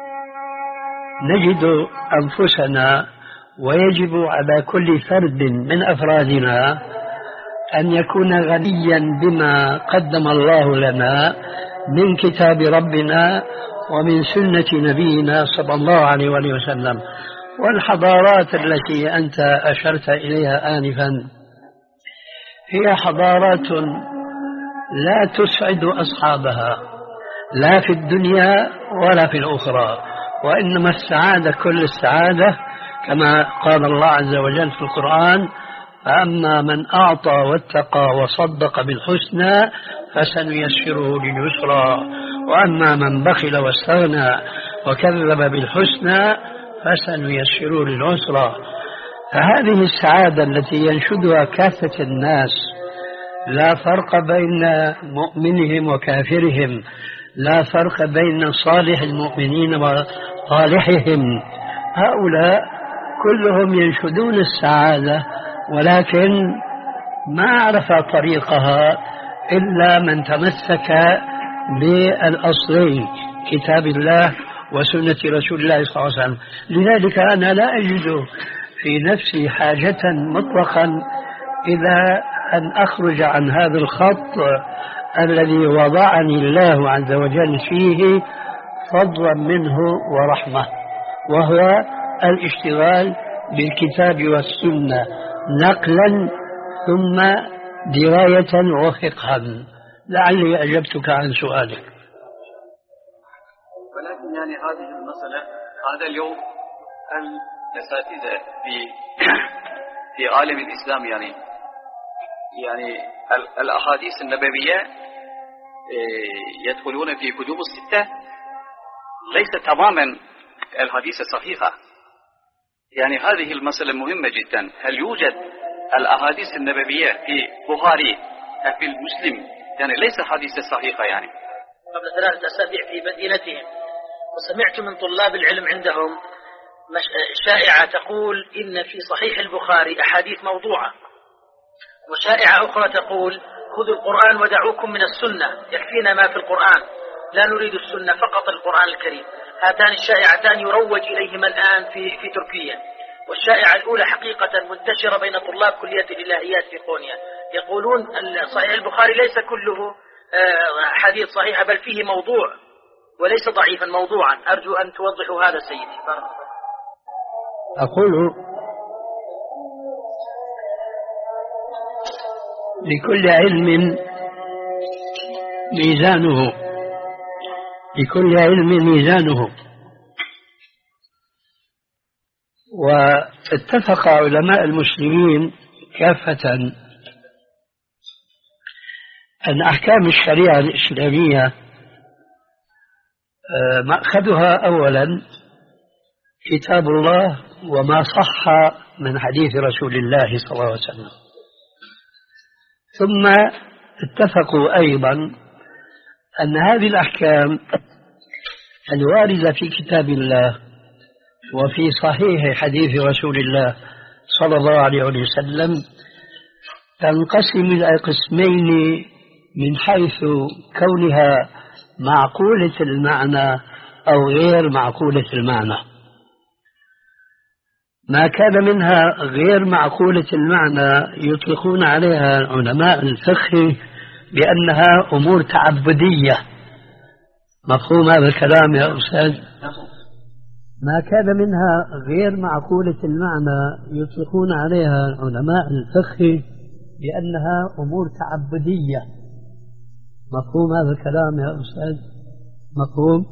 S6: نجد أنفسنا، ويجب على كل فرد من أفرادنا أن يكون غنيا بما قدم الله لنا من كتاب ربنا ومن سنة نبينا صلى الله عليه وسلم. والحضارات التي أنت أشرت إليها آنفا هي حضارات لا تسعد أصحابها لا في الدنيا ولا في الأخرى، وإنما السعادة كل السعادة كما قال الله عز وجل في القرآن: فأما من أعطى واتقى وصدق بالحسنى فسنيسره لليسرى، وأما من بخل واستغنى وكذب بالحسنى فسنيسره للعسرى. فهذه السعادة التي ينشدها كافة الناس، لا فرق بين مؤمنهم وكافرهم، لا فرق بين صالح المؤمنين وصالحهم، هؤلاء كلهم ينشدون السعادة، ولكن ما عرف طريقها إلا من تمسك بالأصلين كتاب الله وسنة رسول الله صلى الله عليه وسلم. لذلك أنا لا أجد في نفسي حاجة مطلقا إلى أن أخرج عن هذا الخط الذي وضعني الله عز وجل فيه فضلا منه ورحمة، وهو الاشتغال بالكتاب والسنة نقلا ثم دراية وفقها. لعلي أجبتك عن سؤالك.
S8: ولكن يعني هذه المسألة، هذا اليوم الأساتذة في في عالم الإسلام يعني يعني الأحاديث النبوية يدخلون في كتب الستة ليس تماما الحديث صحيحة. يعني هذه المسألة مهمة جدا. هل يوجد الأحاديث النبوية في بخاري في المسلم يعني ليس حديث صحيحة؟ يعني
S9: قبل ثلاثة أسابيع في مدينتهم وسمعت من طلاب العلم عندهم شائعة تقول إن في صحيح البخاري أحاديث موضوعة، وشائعة أخرى تقول خذوا القرآن ودعوكم من السنة، يكفينا ما في القرآن، لا نريد السنة فقط القرآن الكريم. هاتان الشائعتان يروج إليهما الآن في في تركيا. والشائعة الأولى حقيقة منتشرة بين طلاب كلية الإلهيات في قونيا، يقولون صحيح البخاري ليس كله حديث صحيح بل فيه موضوع وليس ضعيفا موضوعا. أرجو أن توضحوا هذا سيدي.
S6: أقول لكل علم ميزانه، لكل علم ميزانه. واتفق علماء المسلمين كافة أن أحكام الشريعة الإسلامية مأخذها أولا كتاب الله وما صح من حديث رسول الله صلى الله عليه وسلم، ثم اتفقوا أيضا أن هذه الأحكام الواردة في كتاب الله وفي صحيح حديث رسول الله صلى الله عليه وسلم تنقسم إلى قسمين من حيث كونها معقولة المعنى أو غير معقولة المعنى. ما كان منها غير معقولة المعنى يطلقون عليها علماء الفقه بأنها أمور تعبدية. مفهوم هذا الكلام يا أستاذ؟ ما كان منها غير معقولة المعنى يطلقون عليها علماء الفقه بأنها أمور تعبدية. مفهوم هذا الكلام يا أستاذ؟ مفهوم؟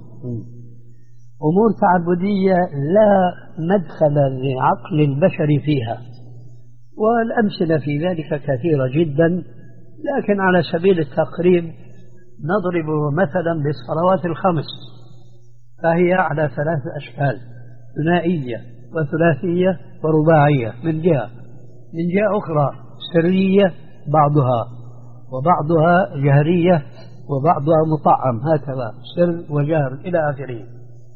S6: أمور تعبدية لا مدخل لعقل البشر فيها، والأمثلة في ذلك كثيرة جدا، لكن على سبيل التقريب نضرب مثلا بالصلوات الخمس، فهي على ثلاث أشكال: ثنائية وثلاثية ورباعية من جهة، من جهة أخرى سرية بعضها وبعضها جهرية وبعضها مطعم، هكذا سر وجهر إلى آخره.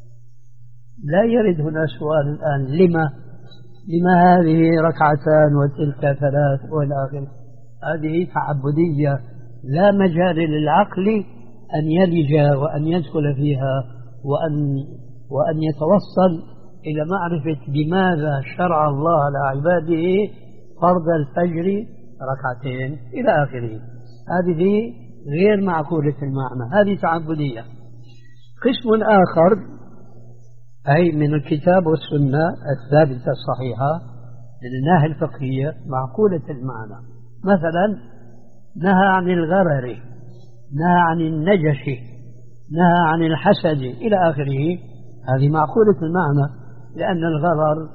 S6: لا يرد هنا سؤال الآن لما لما هذه ركعتان وتلك ثلاث وإلى آخره. هذه تعبدية لا مجال للعقل أن يلج وأن يدخل فيها وأن وأن يتوصل إلى معرفة بماذا شرع الله على عباده فرض الفجر ركعتين إلى آخره. هذه غير معقولة المعنى، هذه تعبدية. قسم آخر أي من الكتاب والسنة الثابتة الصحيحة من الناحية الفقهية معقولة المعنى. مثلا نهى عن الغرر، نهى عن النجش، نهى عن الحسد إلى آخره. هذه معقولة المعنى، لأن الغرر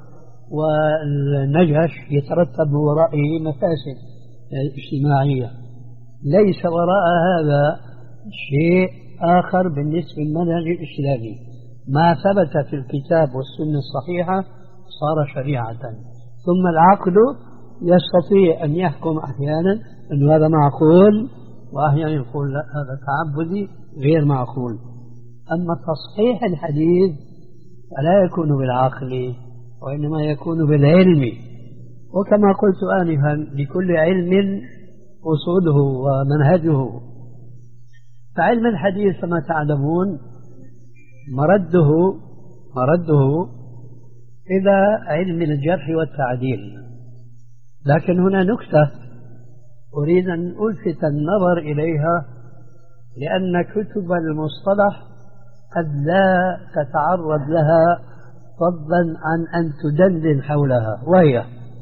S6: والنجش يترتب من ورائه مفاسد اجتماعية. ليس وراء هذا شيء آخر بالنسبة للمنهج الإسلامي. ما ثبت في الكتاب والسنة الصحيحة صار شريعة. ثم العقل يستطيع أن يحكم أحيانا أن هذا معقول، وأحيانا يقول لا هذا تعبدي غير معقول. أما تصحيح الحديث فلا يكون بالعقل وإنما يكون بالعلم. وكما قلت آنفا لكل علم أصوله ومنهجه. فعلم الحديث كما تعلمون مرده مرده إلى علم الجرح والتعديل. لكن هنا نكتة أريد أن ألفت النظر إليها، لأن كتب المصطلح قد لا تتعرض لها فضلا عن أن تدندن حولها، وهي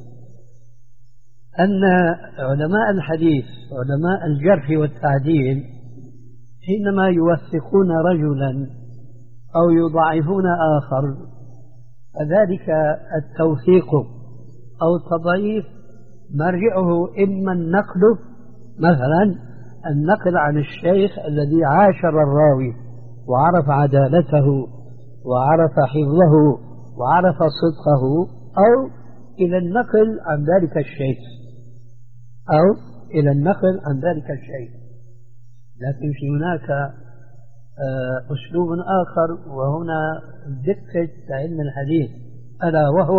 S6: أن علماء الحديث علماء الجرح والتعديل حينما يوثقون رجلا أو يضعفون آخر فذلك التوثيق أو التضعيف مرجعه إما النقل، مثلا النقل عن الشيخ الذي عاشر الراوي وعرف عدالته وعرف حفظه وعرف صدقه، أو إلى النقل عن ذلك الشيخ أو إلى النقل عن ذلك الشيء. لكن في هناك أسلوب آخر، وهنا دقة علم الحديث، ألا وهو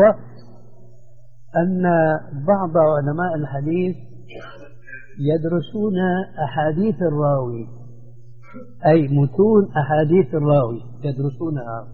S6: أن بعض علماء الحديث يدرسون أحاديث الراوي، أي متون أحاديث الراوي يدرسونها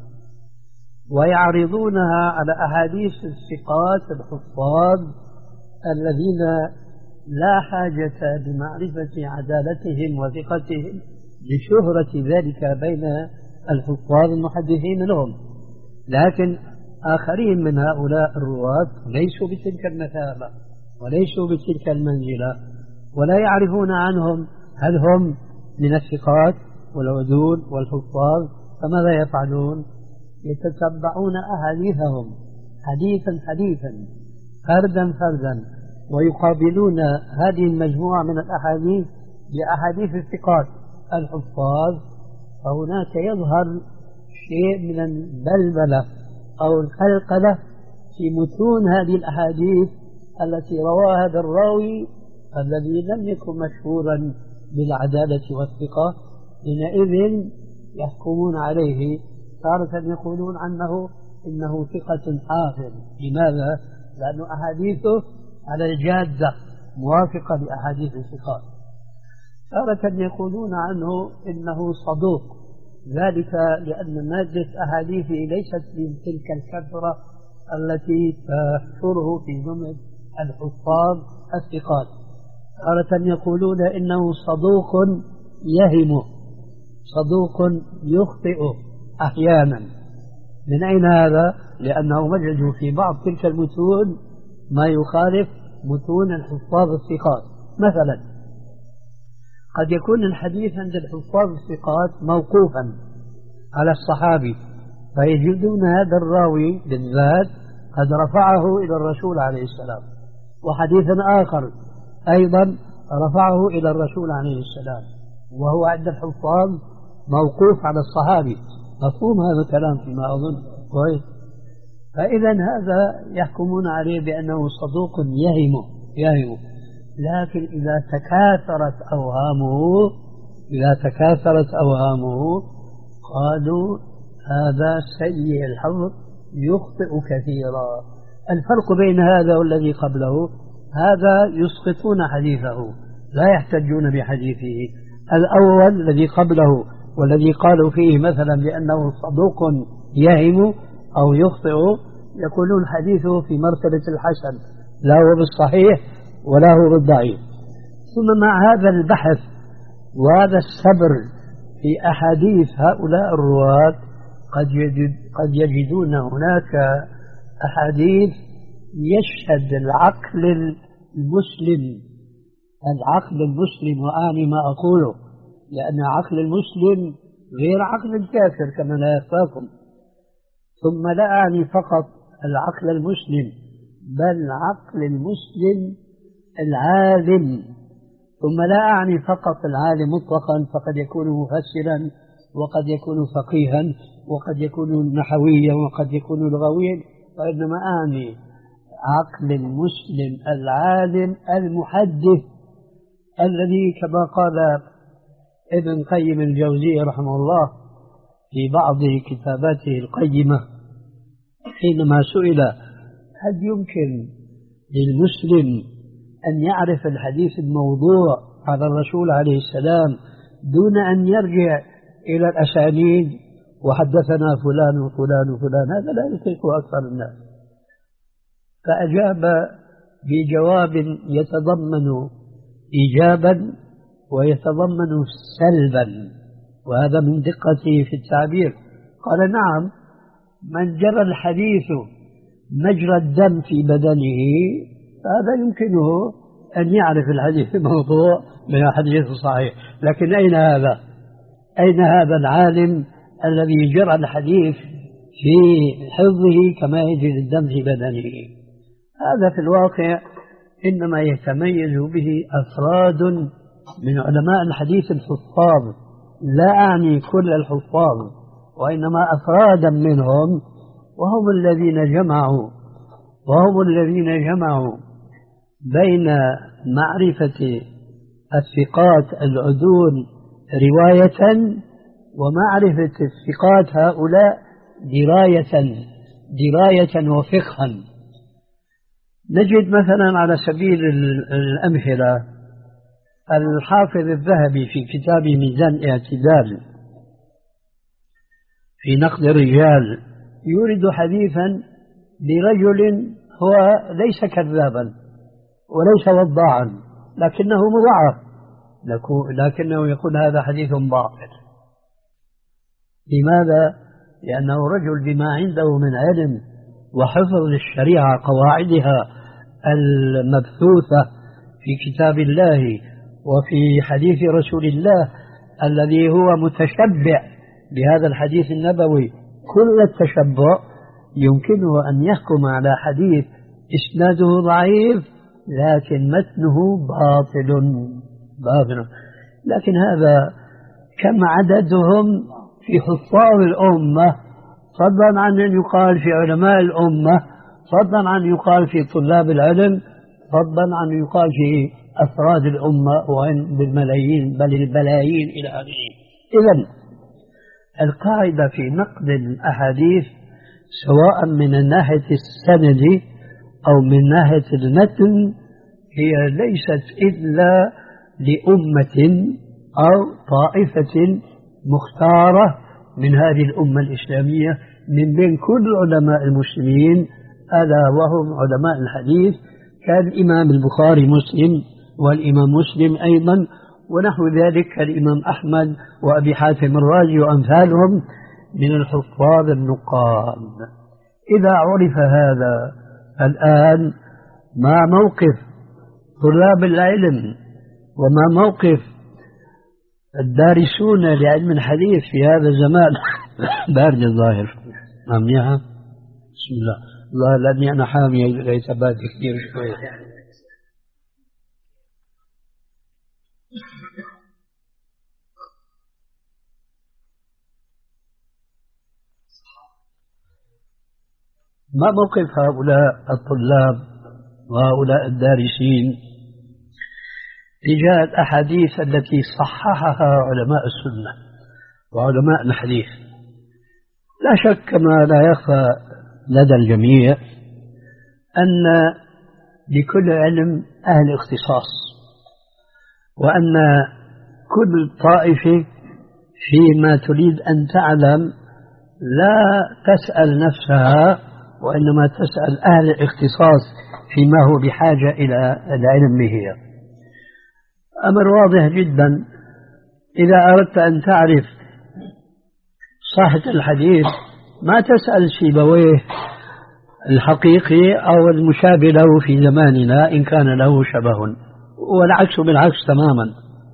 S6: ويعرضونها على أحاديث الثقات الحفاظ الذين لا حاجة لمعرفة عدالتهم وثقتهم لشهرة ذلك بين الحفاظ المحدثين لهم. لكن آخرين من هؤلاء الرواة ليسوا بتلك المثابة وليسوا بتلك المنزلة، ولا يعرفون عنهم هل هم من الثقات والعدول والحفاظ. فماذا يفعلون؟ يتتبعون أحاديثهم حديثا حديثا فردا فردا، ويقابلون هذه المجموعة من الأحاديث بأحاديث الثقات الحفاظ. فهناك يظهر شيء من البلبلة أو القلقلة في متون هذه الأحاديث التي رواها هذا الراوي الذي لم يكن مشهورا بالعدالة والثقة. حينئذ يحكمون عليه، تارة يقولون عنه إنه ثقة حافظ. لماذا؟ لأن أحاديثه على الجادة موافقة لأحاديث الثقات. تارة يقولون عنه إنه صدوق، ذلك لأن مادة أحاديثه ليست من تلك الكثرة التي تحشره في ضمن الحفاظ الثقات. تارة يقولون إنه صدوق يهم، صدوق يخطئ أحيانا. من أين هذا؟ لأنه وجدوا في بعض تلك المتون ما يخالف متون الحفاظ الثقات. مثلا قد يكون الحديث عند الحفاظ الثقات موقوفا على الصحابي، فيجدون هذا الراوي بالذات قد رفعه إلى الرسول عليه السلام، وحديثا آخر أيضا رفعه إلى الرسول عليه السلام، وهو عند الحفاظ موقوف على الصحابي. مفهوم هذا الكلام فيما أظن كويس؟ فإذا هذا يحكمون عليه بأنه صدوق يهم يهم لكن إذا تكاثرت أوهامه إذا تكاثرت أوهامه قالوا هذا سيء الحظ يخطئ كثيرا. الفرق بين هذا والذي قبله، هذا يسقطون حديثه لا يحتجون بحديثه. الأول الذي قبله والذي قالوا فيه مثلا بأنه صدوق يهم أو يخطئ، يقولون حديثه في مرتبة الحسن، لا هو بالصحيح ولا هو بالضعيف. ثم مع هذا البحث وهذا الصبر في أحاديث هؤلاء الرواة قد, يجد قد يجدون هناك أحاديث يشهد العقل المسلم العقل المسلم وأعني ما أقوله، لأن عقل المسلم غير عقل الكافر كما لا يخفاكم. ثم لا أعني فقط العقل المسلم، بل عقل المسلم العالم. ثم لا أعني فقط العالم مطلقا، فقد يكون مفسرا وقد يكون فقيها وقد يكون نحويا وقد يكون لغويا، وإنما أعني عقل المسلم العالم المحدث الذي كما قال ابن قيم الجوزي رحمه الله في بعض كتاباته القيمة حينما سئل هل يمكن للمسلم أن يعرف الحديث الموضوع على الرسول عليه السلام دون أن يرجع إلى الأسانيد وحدثنا فلان وفلان وفلان، هذا لا يطيقه أكثر الناس. فأجاب بجواب يتضمن إيجابا ويتضمن سلبا، وهذا من دقته في التعبير. قال نعم، من جرى الحديث مجرى الدم في بدنه هذا يمكنه أن يعرف الحديث الموضوع من الحديث الصحيح، لكن أين هذا؟ أين هذا العالم الذي جرى الحديث في حفظه كما يجري الدم في بدنه؟ هذا في الواقع إنما يتميز به أفراد من علماء الحديث الحفاظ، لا أعني كل الحفاظ، وإنما أفرادا منهم، وهم الذين جمعوا وهم الذين جمعوا بين معرفة الثقات العدول رواية ومعرفة الثقات هؤلاء دراية دراية وفقها. نجد مثلا على سبيل الأمثلة الحافظ الذهبي في كتابه ميزان الاعتدال في نقد الرجال يورد حديثا لرجل هو ليس كذابا وليس وضاعا لكنه مضاعف، لكنه يقول هذا حديث باطل. لماذا؟ لأنه رجل بما عنده من علم وحفظ للشريعة قواعدها المبثوثة في كتاب الله وفي حديث رسول الله الذي هو متشبع بهذا الحديث النبوي كل التشبع، يمكنه أن يحكم على حديث إسناده ضعيف لكن متنه باطل باطل. لكن هذا كم عددهم في حفاظ الأمة، فضلا عن أن يقال في علماء الأمة، فضلا عن يقال في طلاب العلم، فضلا عن يقال في أفراد الأمة وإن بالملايين بل البلايين إلى آخره. إذن القاعدة في نقد الأحاديث سواء من الناحية السند أو من ناحية المتن هي ليست إلا لأمة أو طائفة مختارة من هذه الأمة الإسلامية من بين كل علماء المسلمين، ألا وهم علماء الحديث كالإمام البخاري مسلم والإمام مسلم أيضا ونحو ذلك كالإمام أحمد وأبي حاتم الرازي وأمثالهم من الحفاظ النقاد. إذا عرف هذا الآن ما موقف طلاب العلم وما موقف الدارسون لعلم الحديث في هذا الزمان بارد الظاهر أمنيها بسم الله الله لأني أنا حامي ليس بارد كثير شوية. ما موقف هؤلاء الطلاب وهؤلاء الدارسين تجاه الأحاديث التي صححها علماء السنة وعلماء الحديث؟ لا شك ما لا يخفى لدى الجميع أن لكل علم أهل اختصاص، وأن كل طائفة فيما تريد أن تعلم لا تسأل نفسها وإنما تسأل أهل الاختصاص فيما هو بحاجة إلى العلم به. أمر واضح جدا، إذا أردت أن تعرف صحة الحديث ما تسأل سيبويه الحقيقي أو المشابه له في زماننا إن كان له شبه، والعكس بالعكس تماما.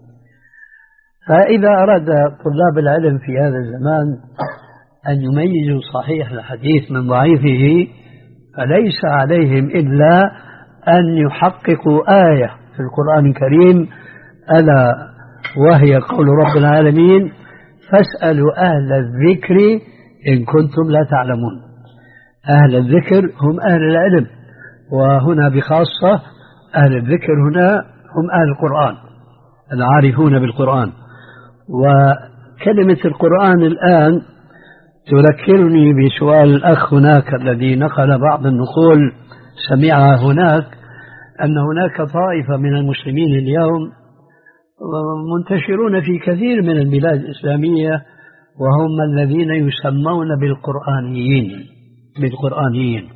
S6: فإذا أراد طلاب العلم في هذا الزمان أن يميزوا صحيح الحديث من ضعيفه فليس عليهم إلا أن يحققوا آية في القرآن الكريم ألا وهي قول رب العالمين فاسألوا أهل الذكر إن كنتم لا تعلمون. أهل الذكر هم أهل العلم، وهنا بخاصة أهل الذكر هنا هم أهل القرآن العارفون بالقرآن. وكلمة القرآن الآن تذكرني بسؤال الأخ هناك الذي نقل بعض النقول سمعها هناك، أن هناك طائفة من المسلمين اليوم منتشرون في كثير من البلاد الإسلامية، وهم الذين يسمون بالقرآنيين بالقرآنيين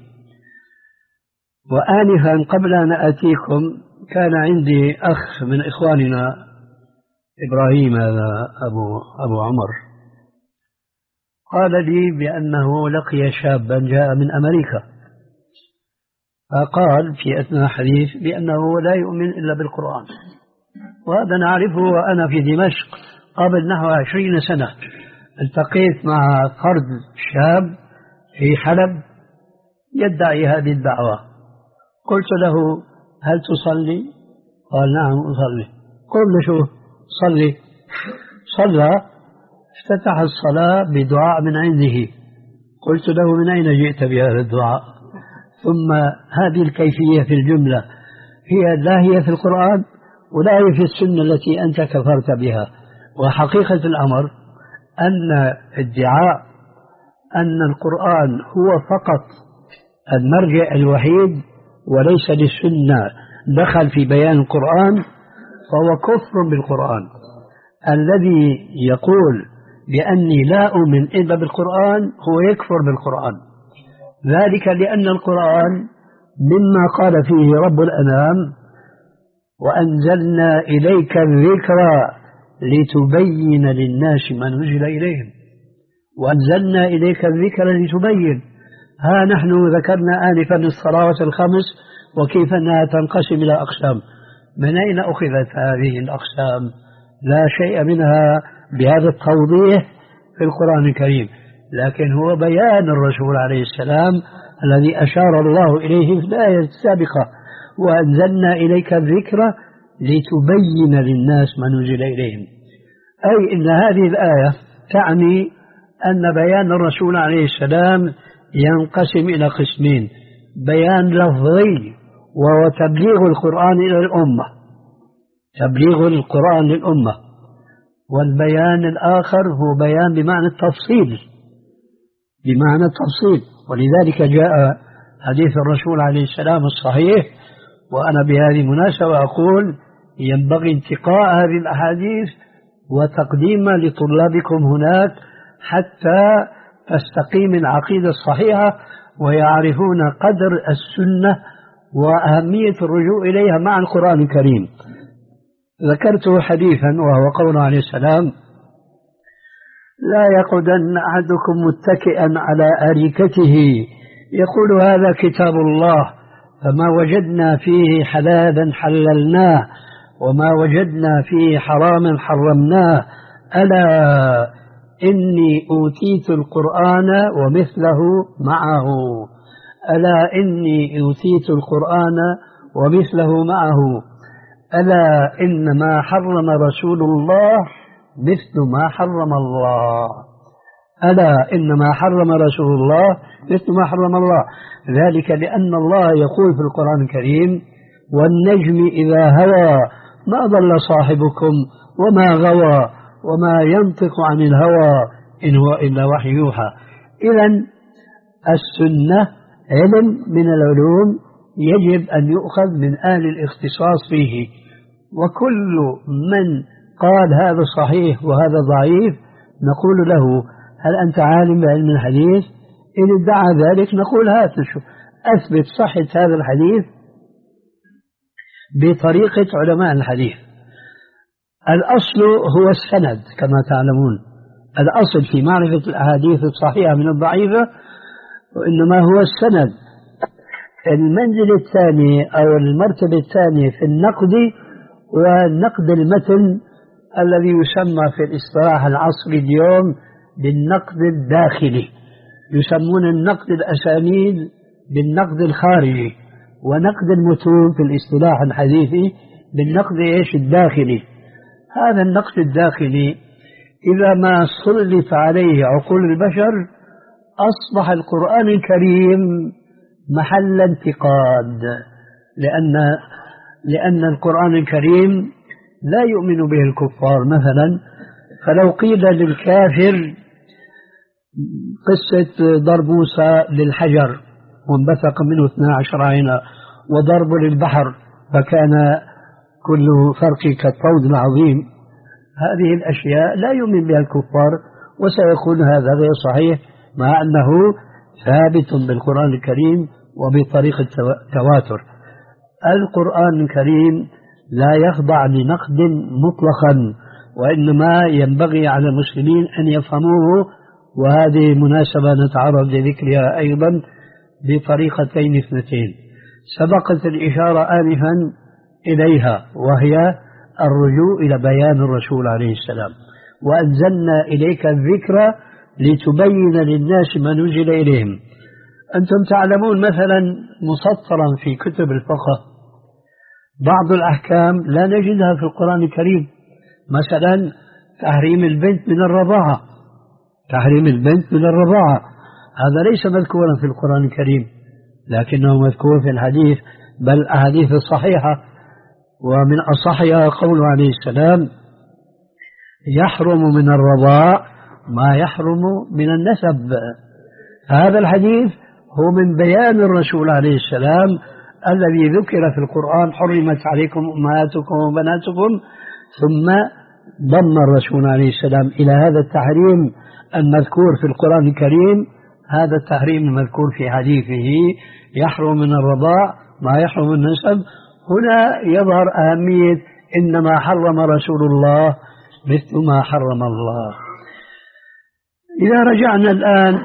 S6: وآنفا قبل أن أتيكم كان عندي أخ من إخواننا إبراهيم هذا أبو, أبو عمر، قال لي بأنه لقي شابا جاء من أمريكا، فقال في أثناء حديث بأنه لا يؤمن إلا بالقرآن، وهذا نعرفه. وأنا في دمشق قبل نحو عشرين سنة التقيت مع فرد شاب في حلب يدعي هذه الدعوة، قلت له هل تصلي؟ قال نعم أصلي. قلت شو صلي؟ صلى، افتتح الصلاة بدعاء من عنده. قلت له من أين جئت بهذا الدعاء؟ ثم هذه الكيفية في الجملة هي لا هي في القرآن ولا هي في السنة التي أنت كفرت بها. وحقيقة الأمر أن ادعاء أن القرآن هو فقط المرجع الوحيد وليس للسنة دخل في بيان القرآن فهو كفر بالقرآن. الذي يقول بأني لا أؤمن إلا بالقرآن هو يكفر بالقرآن، ذلك لأن القرآن مما قال فيه رب الأنام وأنزلنا إليك الذكر لتبين للناس ما نزل إليهم، وأنزلنا إليك الذكر لتبين. ها نحن ذكرنا آنفا الصلوات الخمس وكيف أنها تنقسم إلى أقسام. من أين أخذت هذه الأقسام؟ لا شيء منها بهذا التوضيح في القرآن الكريم، لكن هو بيان الرسول عليه السلام الذي أشار الله إليه في الآية السابقة وأنزلنا إليك الذكر لتبين للناس ما نزل إليهم. أي إن هذه الآية تعني أن بيان الرسول عليه السلام ينقسم إلى قسمين: بيان لفظي وهو تبليغ القرآن إلى الأمة، تبليغ القرآن للأمة، والبيان الآخر هو بيان بمعنى التفصيل، بمعنى التفصيل. ولذلك جاء حديث الرسول عليه السلام الصحيح، وأنا بهذه المناسبة أقول ينبغي انتقاء هذه الأحاديث وتقديمها لطلابكم هناك حتى تستقيم العقيدة الصحيحة ويعرفون قدر السنة وأهمية الرجوع إليها مع القرآن الكريم. ذكرت حديثا وهو قول عليه السلام: لا يقعدن أحدكم متكئا على أريكته يقول هذا كتاب الله فما وجدنا فيه حلالا حللناه وما وجدنا فيه حراما حرمناه ألا إني أوتيت القرآن ومثله معه ألا إني أوتيت القرآن ومثله معه ألا إنما حرم رسول الله مثل ما حرم الله ألا إنما حرم رسول الله مثل ما حرم الله. ذلك لأن الله يقول في القرآن الكريم: والنجم إذا هوى ما ضل صاحبكم وما غوى وما ينطق عن الهوى إن هو إلا وحي يوحى. إذن السنة علم من العلوم يجب أن يؤخذ من أهل الاختصاص فيه، وكل من قال هذا صحيح وهذا ضعيف نقول له: هل أنت عالم بعلم الحديث؟ إن ادعى ذلك نقول: هات أثبت صحة هذا الحديث بطريقة علماء الحديث. الأصل هو السند كما تعلمون، الأصل في معرفة الأحاديث الصحيحة من الضعيفة وإنما هو السند. المنزل الثاني أو المرتبة الثانية في النقد ونقد المتن الذي يسمى في الاصطلاح العصري اليوم بالنقد الداخلي. يسمون النقد الأسانيد بالنقد الخارجي، ونقد المتون في الاصطلاح الحديثي بالنقد إيش الداخلي. هذا النقد الداخلي إذا ما سلط عليه عقول البشر أصبح القرآن الكريم محل انتقاد، لأن لأن القرآن الكريم لا يؤمن به الكفار مثلا. فلو قيل للكافر قصة ضرب موسى للحجر وانبثق منه اثنا عشر عينا، وضرب للبحر فكان كل فرق كالطود العظيم. هذه الأشياء لا يؤمن بها الكفار، وسيكون هذا غير صحيح مع أنه ثابت بالقرآن الكريم وبطريقة التواتر. القرآن الكريم لا يخضع لنقد مطلقا، وإنما ينبغي على المسلمين أن يفهموه، وهذه مناسبة نتعرض لذكرها أيضا بطريقتين اثنتين سبقت الإشارة آنفا إليها، وهي الرجوع إلى بيان الرسول عليه السلام. وأنزلنا إليك الذكر لتبين للناس ما نزل إليهم. أنتم تعلمون مثلا مسطرا في كتب الفقه بعض الأحكام لا نجدها في القرآن الكريم، مثلا تحريم البنت من الرضاعة، تحريم البنت من الرضاعة هذا ليس مذكورا في القرآن الكريم، لكنه مذكور في الحديث، بل الأحاديث الصحيحة، ومن أصحها قوله عليه السلام: يحرم من الرضاع ما يحرم من النسب. هذا الحديث هو من بيان الرسول عليه السلام الذي ذكر في القرآن: حرمت عليكم أمهاتكم وبناتكم، ثم ضم الرسول عليه السلام إلى هذا التحريم المذكور في القرآن الكريم هذا التحريم المذكور في حديثه: يحرم من الرضاع ما يحرم من النسب. هنا يظهر أهمية إنما حرم رسول الله مثل ما حرم الله. إذا رجعنا الآن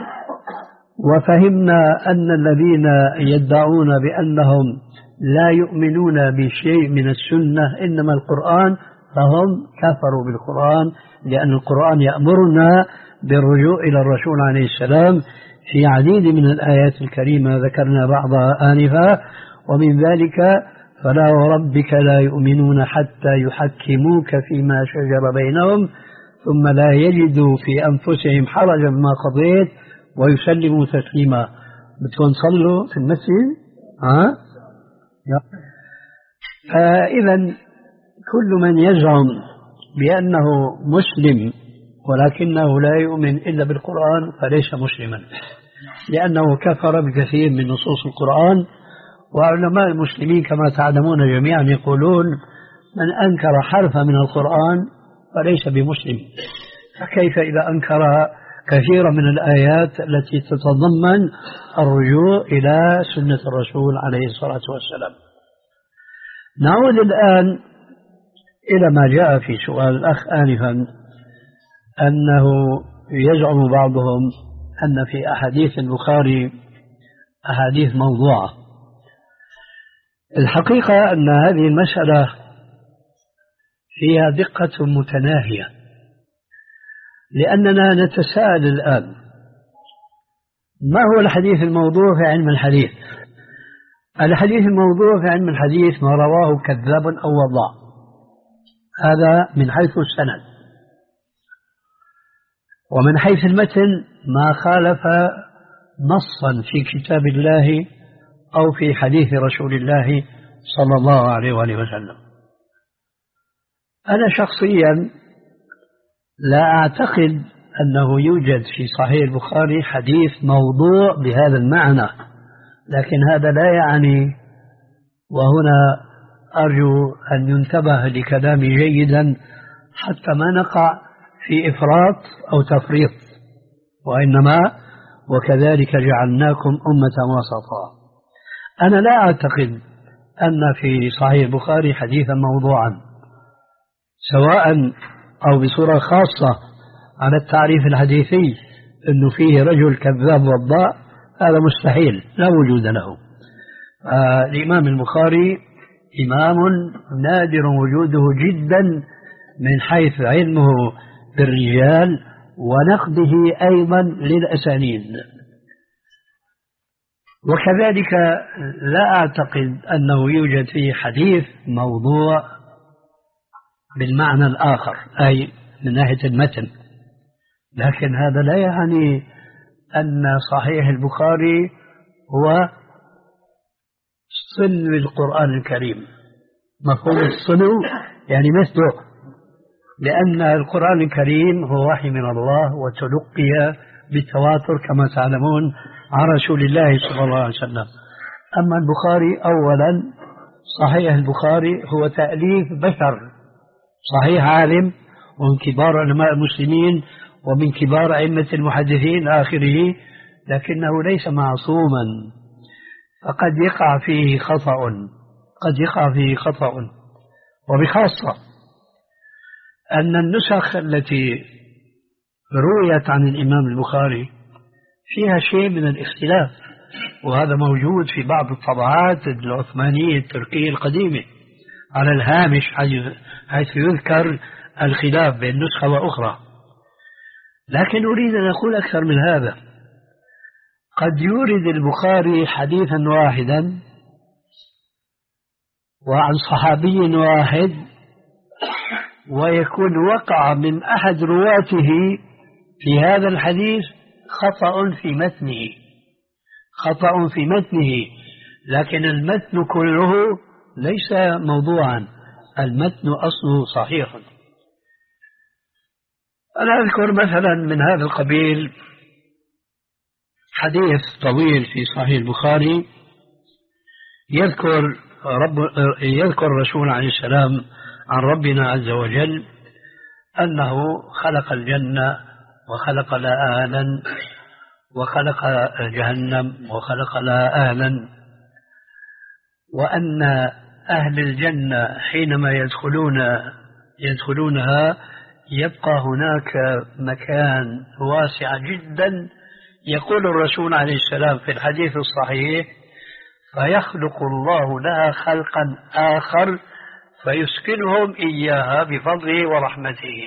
S6: وفهمنا أن الذين يدعون بأنهم لا يؤمنون بشيء من السنة إنما القرآن، فهم كفروا بالقرآن، لأن القرآن يأمرنا بالرجوع إلى الرسول عليه السلام في عديد من الآيات الكريمة ذكرنا بعضها آنفا، ومن ذلك: فلا وربك لا يؤمنون حتى يحكموك فيما شجر بينهم ثم لا يجدوا في أنفسهم حرجا ما قضيت ويسلموا تسليما. بدكم تصلوا في المسجد؟ ها؟ فإذا كل من يزعم بأنه مسلم ولكنه لا يؤمن إلا بالقرآن فليس مسلما، لأنه كفر بكثير من نصوص القرآن. وعلماء المسلمين كما تعلمون جميعا يقولون: من أنكر حرفا من القرآن فليس بمسلم. فكيف إذا أنكر كثيرا من الآيات التي تتضمن الرجوع إلى سنة الرسول عليه الصلاة والسلام؟ نعود الآن إلى ما جاء في سؤال الأخ آنفا، أنه يزعم بعضهم أن في أحاديث البخاري أحاديث موضوعة. الحقيقة أن هذه المسألة فيها دقة متناهية، لأننا نتساءل الآن: ما هو الحديث الموضوع في علم الحديث؟ الحديث الموضوع في علم الحديث ما رواه كذاب أو وضاع، هذا من حيث السند. ومن حيث المتن ما خالف نصا في كتاب الله أو في حديث رسول الله صلى الله عليه وآله وسلم. أنا شخصيا لا أعتقد أنه يوجد في صحيح البخاري حديث موضوع بهذا المعنى، لكن هذا لا يعني، وهنا أرجو أن ينتبه لكلامي جيدا حتى ما نقع في إفراط أو تفريط، وإنما وكذلك جعلناكم أمة وسطا. أنا لا أعتقد أن في صحيح البخاري حديثا موضوعا، سواء أو بصورة خاصة على التعريف الحديثي أنه فيه رجل كذاب وضاع، هذا مستحيل لا وجود له. آه الإمام البخاري إمام نادر وجوده جدا من حيث علمه بالرجال ونقده أيضا للأسانيد، وكذلك لا أعتقد أنه يوجد فيه حديث موضوع بالمعنى الآخر، أي من ناحية المتن. لكن هذا لا يعني أن صحيح البخاري هو صنو القرآن الكريم. مفهوم الصنو يعني مثله، لأن القرآن الكريم هو وحي من الله وتلقي بالتواتر كما تعلمون عن رسول الله صلى الله عليه وسلم. أما البخاري أولا، صحيح البخاري هو تأليف بشر، صحيح عالم ومن كبار علماء المسلمين ومن كبار أئمة المحدثين آخره، لكنه ليس معصوما، فقد يقع فيه خطأ، قد يقع فيه خطأ. وبخاصة أن النسخ التي رويت عن الإمام البخاري فيها شيء من الاختلاف، وهذا موجود في بعض الطبعات العثمانية التركية القديمة على الهامش، حيث يذكر الخلاف بين نسخة وأخرى. لكن أريد أن أقول أكثر من هذا. قد يورد البخاري حديثا واحدا وعن صحابي واحد، ويكون وقع من أحد رواته في هذا الحديث خطأ في متنه، خطأ في متنه، لكن المتن كله ليس موضوعا، المتن أصله صحيح. أنا أذكر مثلا من هذا القبيل حديث طويل في صحيح البخاري يذكر رب يذكر الرسول عليه السلام عن ربنا عز وجل أنه خلق الجنة وخلق لها أهلا وخلق جهنم وخلق لها أهلا، وأن أهل الجنة حينما يدخلون يدخلونها يبقى هناك مكان واسع جدا. يقول الرسول عليه السلام في الحديث الصحيح: فيخلق الله لها خلقا آخر فيسكنهم إياها بفضله ورحمته.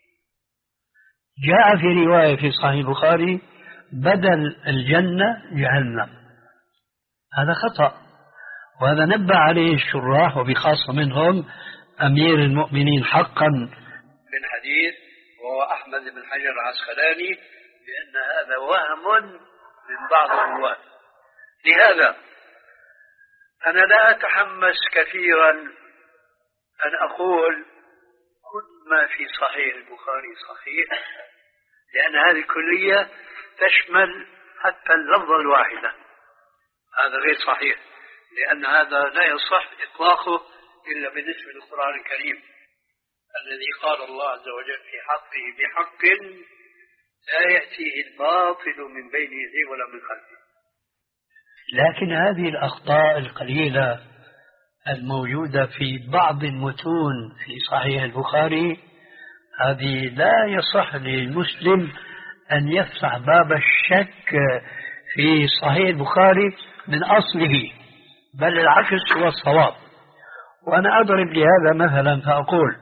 S6: جاء في رواية في صحيح البخاري: بدل الجنة جهنم. هذا خطأ، وهذا نبه عليه الشراح وبخاصة منهم أمير المؤمنين حقا
S3: من حديث وهو أحمد بن حجر العسقلاني بأن هذا وهم من بعض الرواة. لهذا أنا لا أتحمس كثيرا أن أقول كل ما في صحيح البخاري صحيح، لأن هذه الكلية تشمل حتى اللفظة الواحدة. هذا غير صحيح، لأن هذا لا يصح إطلاقه إلا بالنسبة للقرآن الكريم الذي قال الله عز وجل في حقه بحق لا يأتيه الباطل من بين يديه ولا من خلفه.
S6: لكن هذه الأخطاء القليلة الموجودة في بعض المتون في صحيح البخاري هذه لا يصح للمسلم أن يفتح باب الشك في صحيح البخاري من أصله، بل العكس هو الصواب. وأنا أضرب لهذا مثلا فأقول: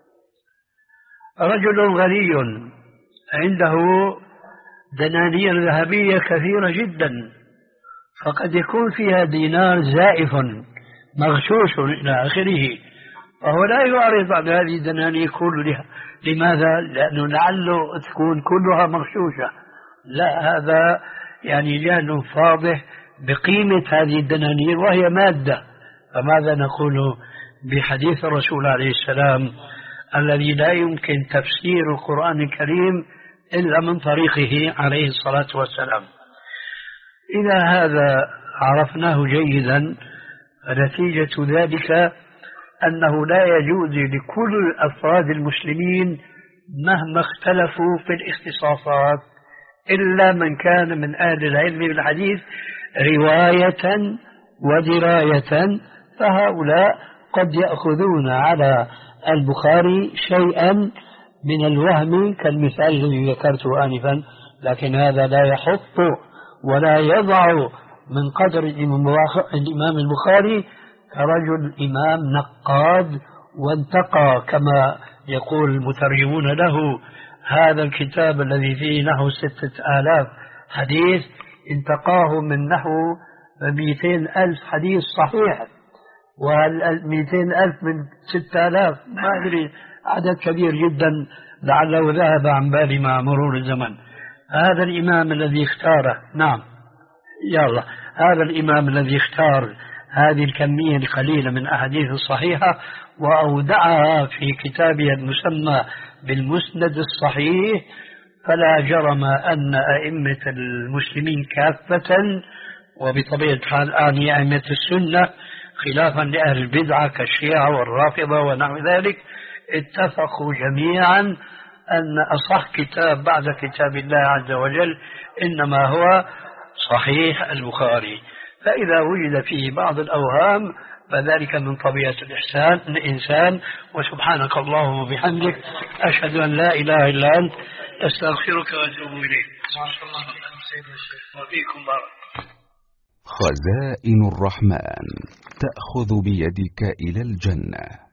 S6: رجل غني عنده دنانير ذهبية كثيرة جدا، فقد يكون فيها دينار زائف مغشوش إلى آخره، فهو لا يعرض عن هذه الدنانير كلها. لماذا؟ لأنه لعله تكون كلها مغشوشة. لا، هذا يعني جهل فاضح بقيمة هذه الدنانير وهي مادة. فماذا نقول بحديث الرسول عليه السلام الذي لا يمكن تفسير القرآن الكريم إلا من طريقه عليه الصلاة والسلام؟ إذا هذا عرفناه جيدا، نتيجة ذلك أنه لا يجوز لكل أفراد المسلمين مهما اختلفوا في الاختصاصات إلا من كان من أهل العلم بالحديث رواية ودراية، فهؤلاء قد يأخذون على البخاري شيئا من الوهم كالمثال الذي ذكرته آنفا، لكن هذا لا يحط ولا يضع من قدر الإمام البخاري كرجل إمام نقاد وانتقى كما يقول المترجمون له هذا الكتاب الذي فيه نحو ستة آلاف حديث انتقاه من نحو مئتين ألف حديث صحيح، والمئتين ألف من ستة آلاف ما أدري، عدد كبير جدا لعله ذهب عن بالي مع مرور الزمن. هذا الإمام الذي اختاره، نعم يلا هذا الإمام الذي اختار هذه الكمية القليلة من أحاديث الصحيحة وأودعها في كتابه المسمى بالمسند الصحيح، فلا جرم أن أئمة المسلمين كافة، وبطبيعة الحال أعني أئمة السنة خلافا لأهل البدعة كالشيعة والرافضة ونحو ذلك، اتفقوا جميعا أن أصح كتاب بعد كتاب الله عز وجل إنما هو صحيح البخاري. فإذا وجد فيه بعض الأوهام فذلك من طبيعة الإحسان الإنسان. وسبحانك اللهم وبحمدك أشهد أن لا إله إلا أنت أستغفرك وأتوب إليك. وفيكم بارك.
S10: خزائن الرحمن تأخذ بيدك إلى الجنة.